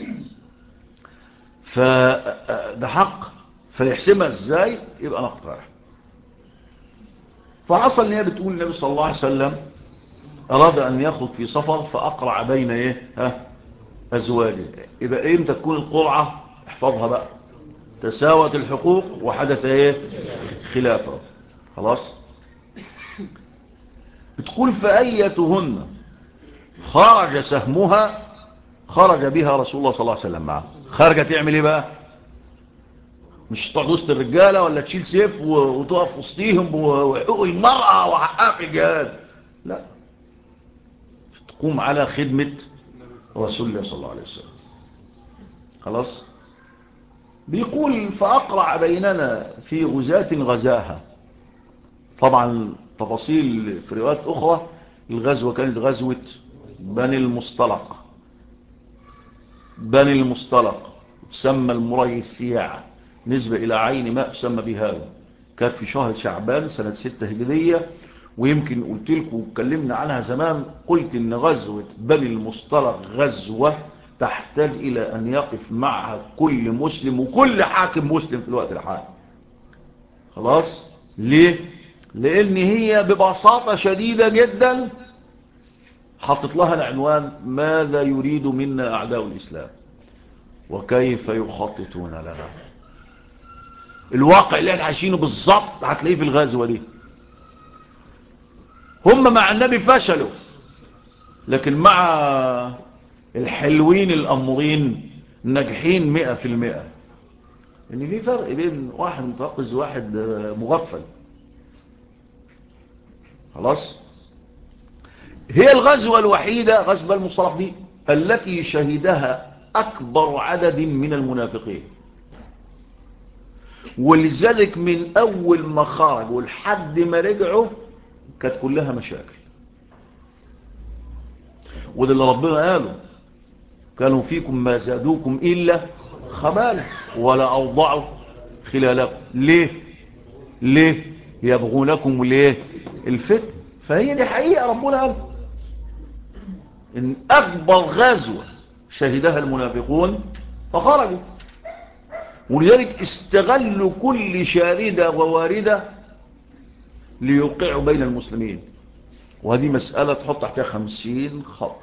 فده حق، فيحسمها ازاي؟ يبقى نقترح. فحصل ان هي بتقول النبي صلى الله عليه وسلم أراد أن يخرج في سفر فأقرع بين إيه أزواجه. يبقى إمتى تكون القرعة؟ احفظها بقى. تساوت الحقوق وحدث إيه خلافه. خلاص بتقول فأيتهن خرج سهمها خرج بها رسول الله صلى الله عليه وسلم معه. خرجة تعمل إيه بقى؟ مش تقعد وسط الرجالة ولا تشيل سيف وتقف وسطيهم وحقوق المرأة وحقها في الجهاد، لا، تقوم على خدمة رسول الله صلى الله عليه وسلم. خلاص بيقول فأقرع بيننا في غزاة غزاها. طبعا تفاصيل في روايات أخرى الغزوة كانت غزوة بني المصطلق. بني المصطلق تسمى المريسيع، نسبة إلى عين ما تسمى بهذا. كانت في شهر شعبان سنة 6 هجرية. ويمكن قلت لكم واتكلمنا عنها زمان، قلت ان غزوة بني المصطلق غزوة تحتاج الى ان يقف معها كل مسلم وكل حاكم مسلم في الوقت الحالي. خلاص ليه؟ لان هي ببساطة شديدة جدا حطت لها العنوان ماذا يريد منا اعداء الاسلام وكيف يخططون لنا. الواقع اللي احنا عايشينه بالظبط هتلاقيه في الغزوة دي. هم مع النبي فشلوا، لكن مع الحلوين الأمورين ناجحين 100%. يعني في فرق بين واحد متركز وواحد مغفل. خلاص هي الغزوة الوحيدة غزوة المصطلق دي التي شهدها أكبر عدد من المنافقين، ولذلك من أول ما خرجوا لحد ما رجعوا كانت كلها مشاكل. وده اللي ربنا قاله كانوا فيكم ما زادوكم إلا خبالا ولا أوضعوا خلالكم. ليه يبغونكم ليه الفتن. فهي دي حقيقة ربنا قال إن أكبر غزوة شهدها المنافقون فخرجوا، ولذلك استغلوا كل شاردة وواردة ليوقعوا بين المسلمين. وهذه مسألة تحط تحتها 50 خط.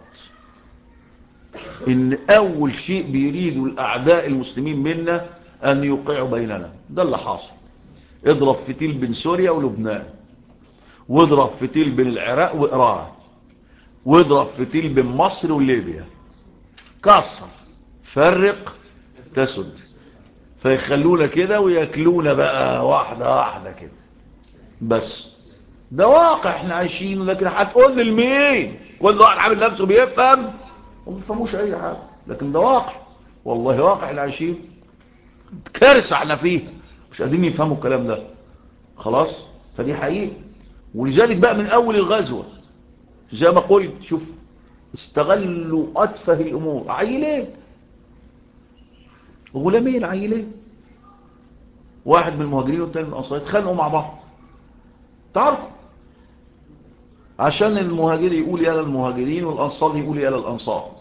إن أول شيء بيريدوا الأعداء المسلمين منا أن يوقعوا بيننا. ده اللي حاصل. اضرب فتيل بين سوريا ولبنان، واضرب فتيل بين العراق وإيران، واضرب فتيل بين مصر وليبيا. كسر فرق تسد، فيخلونا كده ويأكلونا بقى واحدة واحدة كده. بس ده واقع احنا عايشينه. لكن هتقول لمين؟ كل واحد عامل نفسه بيفهم وما بيفهموش اي حاجه، لكن ده واقع. والله واقع احنا عايشين كارثه احنا فيه، مش قادرين يفهموا الكلام ده. خلاص فدي حقيقه. ولذلك بقى من اول الغزوه زي ما قلت شوف استغلوا اتفه الامور. عيلين غلامين عيلين، واحد من المهاجرين والتاني من الانصار، اتخانقوا مع بعض تعرفوا عشان المهاجر يقول يا للمهاجرين والأنصار يقول يا للأنصار.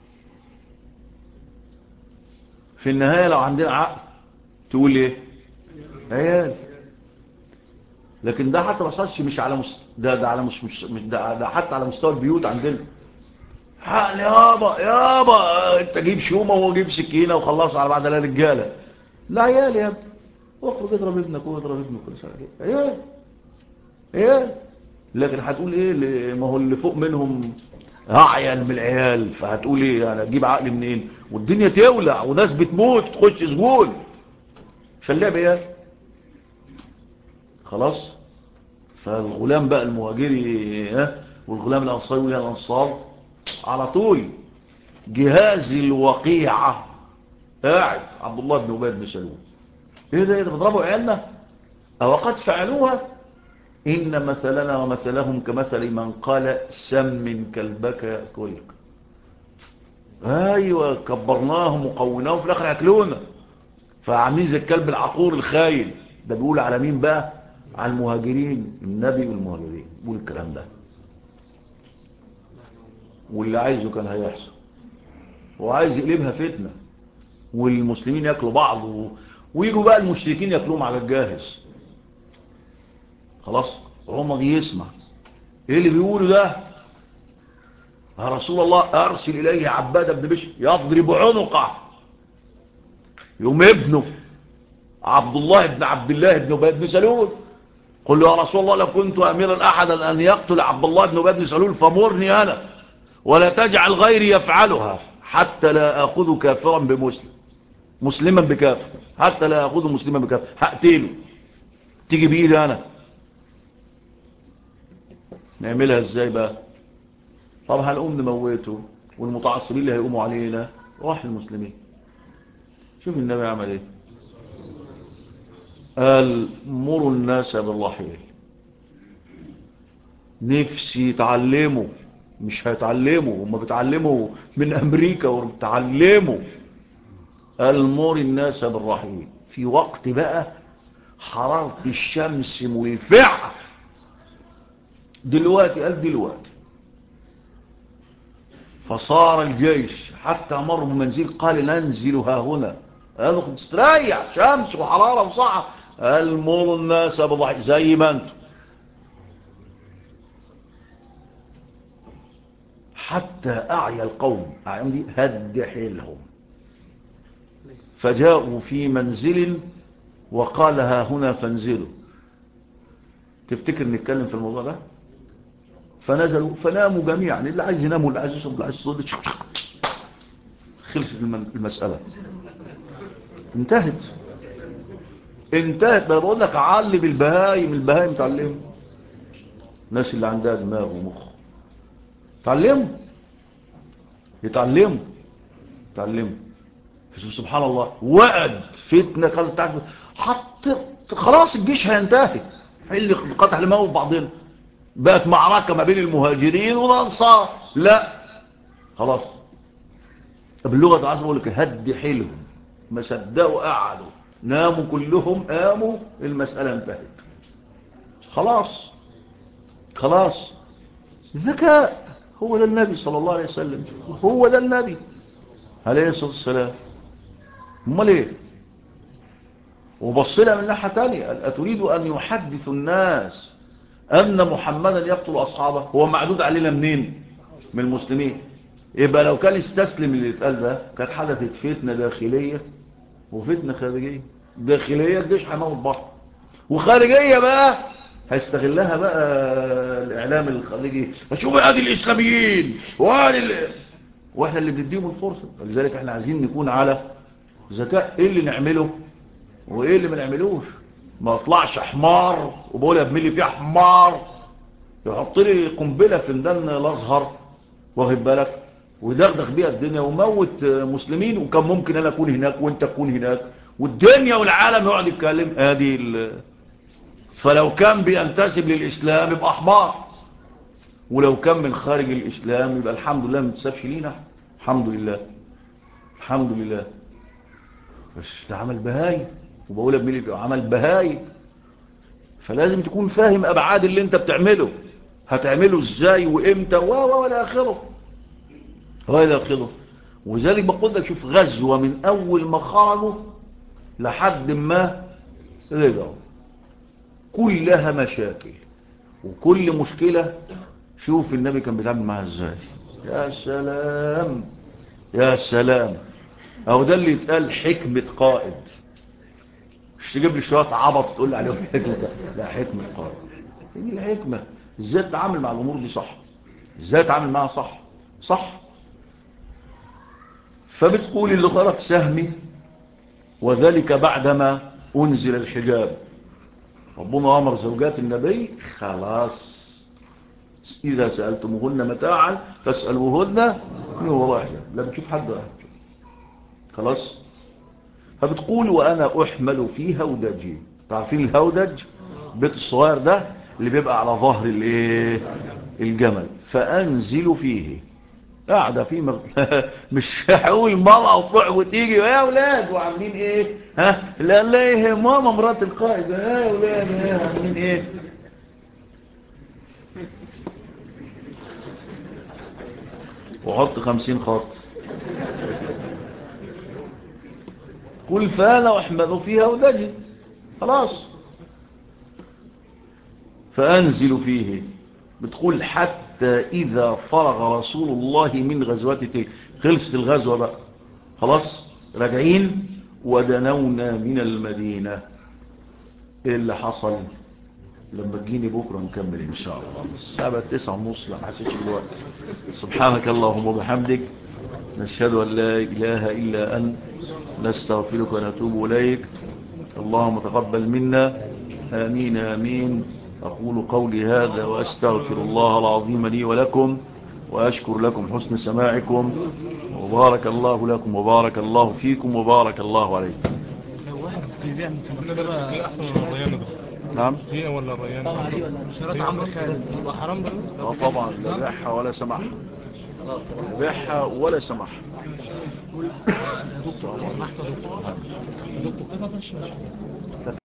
في النهاية لو عندنا عقل تقول ايه عيال. لكن ده حتى ما صارش مش على ده على مش ده حتى على مستوى البيوت عندنا. حقل يابا انت جيب شومة وهو جيب سكينة وخلصوا على بعض الرجالة. لا عيال يا ابني، اخرج اضرب ابنك واضرب ابنك كل سنة عيال. لكن هتقول ايه ما هو اللي فوق منهم اعيل من العيال، فهتقول ايه؟ انا اجيب عقل منين؟ والدنيا تولع وناس بتموت تخش سجون عشان لعب عيال. خلاص. فالغلام بقى المهاجري والغلام الانصاري والانصار على طول جهاز الوقيعة قاعد عبد الله بن أبي بن سلول. ايه ده بيضربوا عيالنا؟ او قد فعلوها. ان مثلنا ومثلهم كمثل من قال سم كلبك يأكلك. ايوه كبرناهم وقوناهم في الاخر ياكلونا، فعاملين زي الكلب العقور الخاين. ده بيقول على مين بقى؟ على المهاجرين، النبي والمهاجرين بيقول الكلام ده. واللي عايزه كان هيحصل، وعايز يقلبها فتنة والمسلمين ياكلوا بعض ويجوا بقى المشركين ياكلوهم على الجاهز. خلاص. عمر يسمع ايه اللي بيقوله ده؟ يا رسول الله ارسل اليه عباد بن بشر يضرب عنقه. يوم ابنه عبد الله بن عبد الله بن أبي بن سلول قل له يا رسول الله لو كنت اميرا احدا ان يقتل عبد الله بن أبي بن سلول فمرني انا، ولا تجعل غيري يفعلها حتى لا اخذ كافرا بمسلم، مسلما بكافر، حتى لا اخذ مسلما بكافر، هقتله تيجي بايدي انا. نعملها ازاي بقى؟ طب هنقوم نموته والمتعصبين اللي هيقوموا علينا راح المسلمين. شوف النبي عمل ايه؟ قال مروا الناس بالرحيل. نفسي يتعلموا، مش هيتعلموا، هم بيتعلموا من امريكا وبيتعلموا. قال مر الناس بالرحيل في وقت بقى حرارة الشمس ملفعة. دلوقتي قال دلوقتي فصار الجيش حتى مر بمنزل قال ننزل ها هنا. قالوا تستريح شمس وحرارة وصعب. قال مروا الناس بالرحيل زي ما انتم حتى أعيا القوم. أعيان دي هد حيلهم. فجاءوا في منزل وقال ها هنا فانزلوا. تفتكر نتكلم في الموضوع ده؟ فنزلوا فناموا جميعا، اللي عايز ينام واللي عايز يشرب واللي عايز يصلي. خلصت المسألة، انتهت. انتهت. بقول لك علم البهايم تعلموا. الناس اللي عندها دماغ ومخ يتعلموا. سبحان الله. وقد فتنة قال حط خلاص الجيش هينتهي، اللي قتل الموت بعضنا، بقت معركة ما بين المهاجرين والأنصار. لا خلاص باللغة العربية بقول لك هد حيلهم، ما صدقوا قعدوا ناموا كلهم قاموا، المسألة انتهت. خلاص ذكاء. هو ده النبي صلى الله عليه وسلم، هو ده النبي عليه الصلاة والسلام. امال ايه؟ وبصلها من ناحية تانية. أتريد أن يحدث الناس أن محمدا يقتل أصحابه؟ هو معدود علينا منين؟ من المسلمين. يبقى لو كان استسلم اللي يتقال ده كانت حدثت فتنة داخلية وفتنة خارجية. داخلية الجيش هيموت بعض، وخارجية بقى هيستغلها بقى الإعلام الخارجي. شوف ادي الإسلاميين واحنا اللي بنديهم الفرصة. لذلك احنا عايزين نكون على ذكاء. ايه اللي نعمله وايه اللي ما نعملوش. ما اطلعش حمار وبقول ابملي فيها حمار يحط لي قنبله في ميدان الازهر واخد بالك ويدغدغ بيها الدنيا وموت مسلمين، وكان ممكن انا اكون هناك وانت تكون هناك والدنيا والعالم يقعد يتكلم. فلو كان بينتسب للاسلام يبقى حمار، ولو كان من خارج الاسلام يبقى الحمد لله ما تسابش لينا. الحمد لله. بس ده عمل بهاي، وبقول ابن لي عمل بهاي. فلازم تكون فاهم ابعاد اللي انت بتعمله، هتعمله ازاي وامتى ولا اخره ولا اخره. وذلك بقول لك شوف غزوة من اول ما خرجوا لحد ما رجعوا كلها مشاكل، وكل مشكلة شوف النبي كان بيتعامل معها ازاي. يا سلام. او ده اللي يتقال حكمة قائد. مش تجيب لي شوية عبط تقول لي عليهم حكمة. لا، حكمة قائد. دي الحكمة ازاي تتعامل مع الامور دي صح، ازاي تتعامل معها صح. صح؟ فبتقول اللي خرج سهمي، وذلك بعدما أنزل الحجاب. ربنا أمر زوجات النبي خلاص إذا سألتموهن متاعا فاسألوهن من وراء حجاب، لا بتشوف حد واحد خلاص. فبتقول وأنا أحمل في هودجي. تعرفين الهودج؟ بيت الصغير ده اللي بيبقى على ظهر الجمل. فأنزل فيه قاعدة فيه مش هقول مرأة وتروح وتيجي يا أولاد وعاملين إيه ها لا إيه ماما مرات القائد يا أولاد إيه عاملين إيه. وحط 50 خط. قل فأنا أحمل فيها ودجي خلاص. فأنزل فيه. بتقول حتى إذا فرغ رسول الله من غزوته، خلصت الغزوة بقى خلاص راجعين، ودنونا من المدينة. إيه اللي حصل؟ لما تجيني بكرة نكمل إن شاء الله. الساعة 9:30 لا حسيتش بالوقت. سبحانك اللهم وبحمدك، نشهد أن لا إله إلا أنت، نستغفرك ونتوب إليك. اللهم تقبل منا، آمين آمين. أقول قولي هذا وأستغفر الله العظيم لي ولكم، وأشكر لكم حسن سماعكم، وبارك الله لكم وبارك الله فيكم وبارك الله عليكم. لو واحد بيبيع من كمبيوتر أحسن من الريان ده. نعم. هي ولا الريان؟ طبعا دي ولا شرط عمرو خالد يبقى حرام ده؟ طبعا لا بيعها ولا سمحها. بيعها ولا سمحها. دكتور لو سمحت يا دكتور.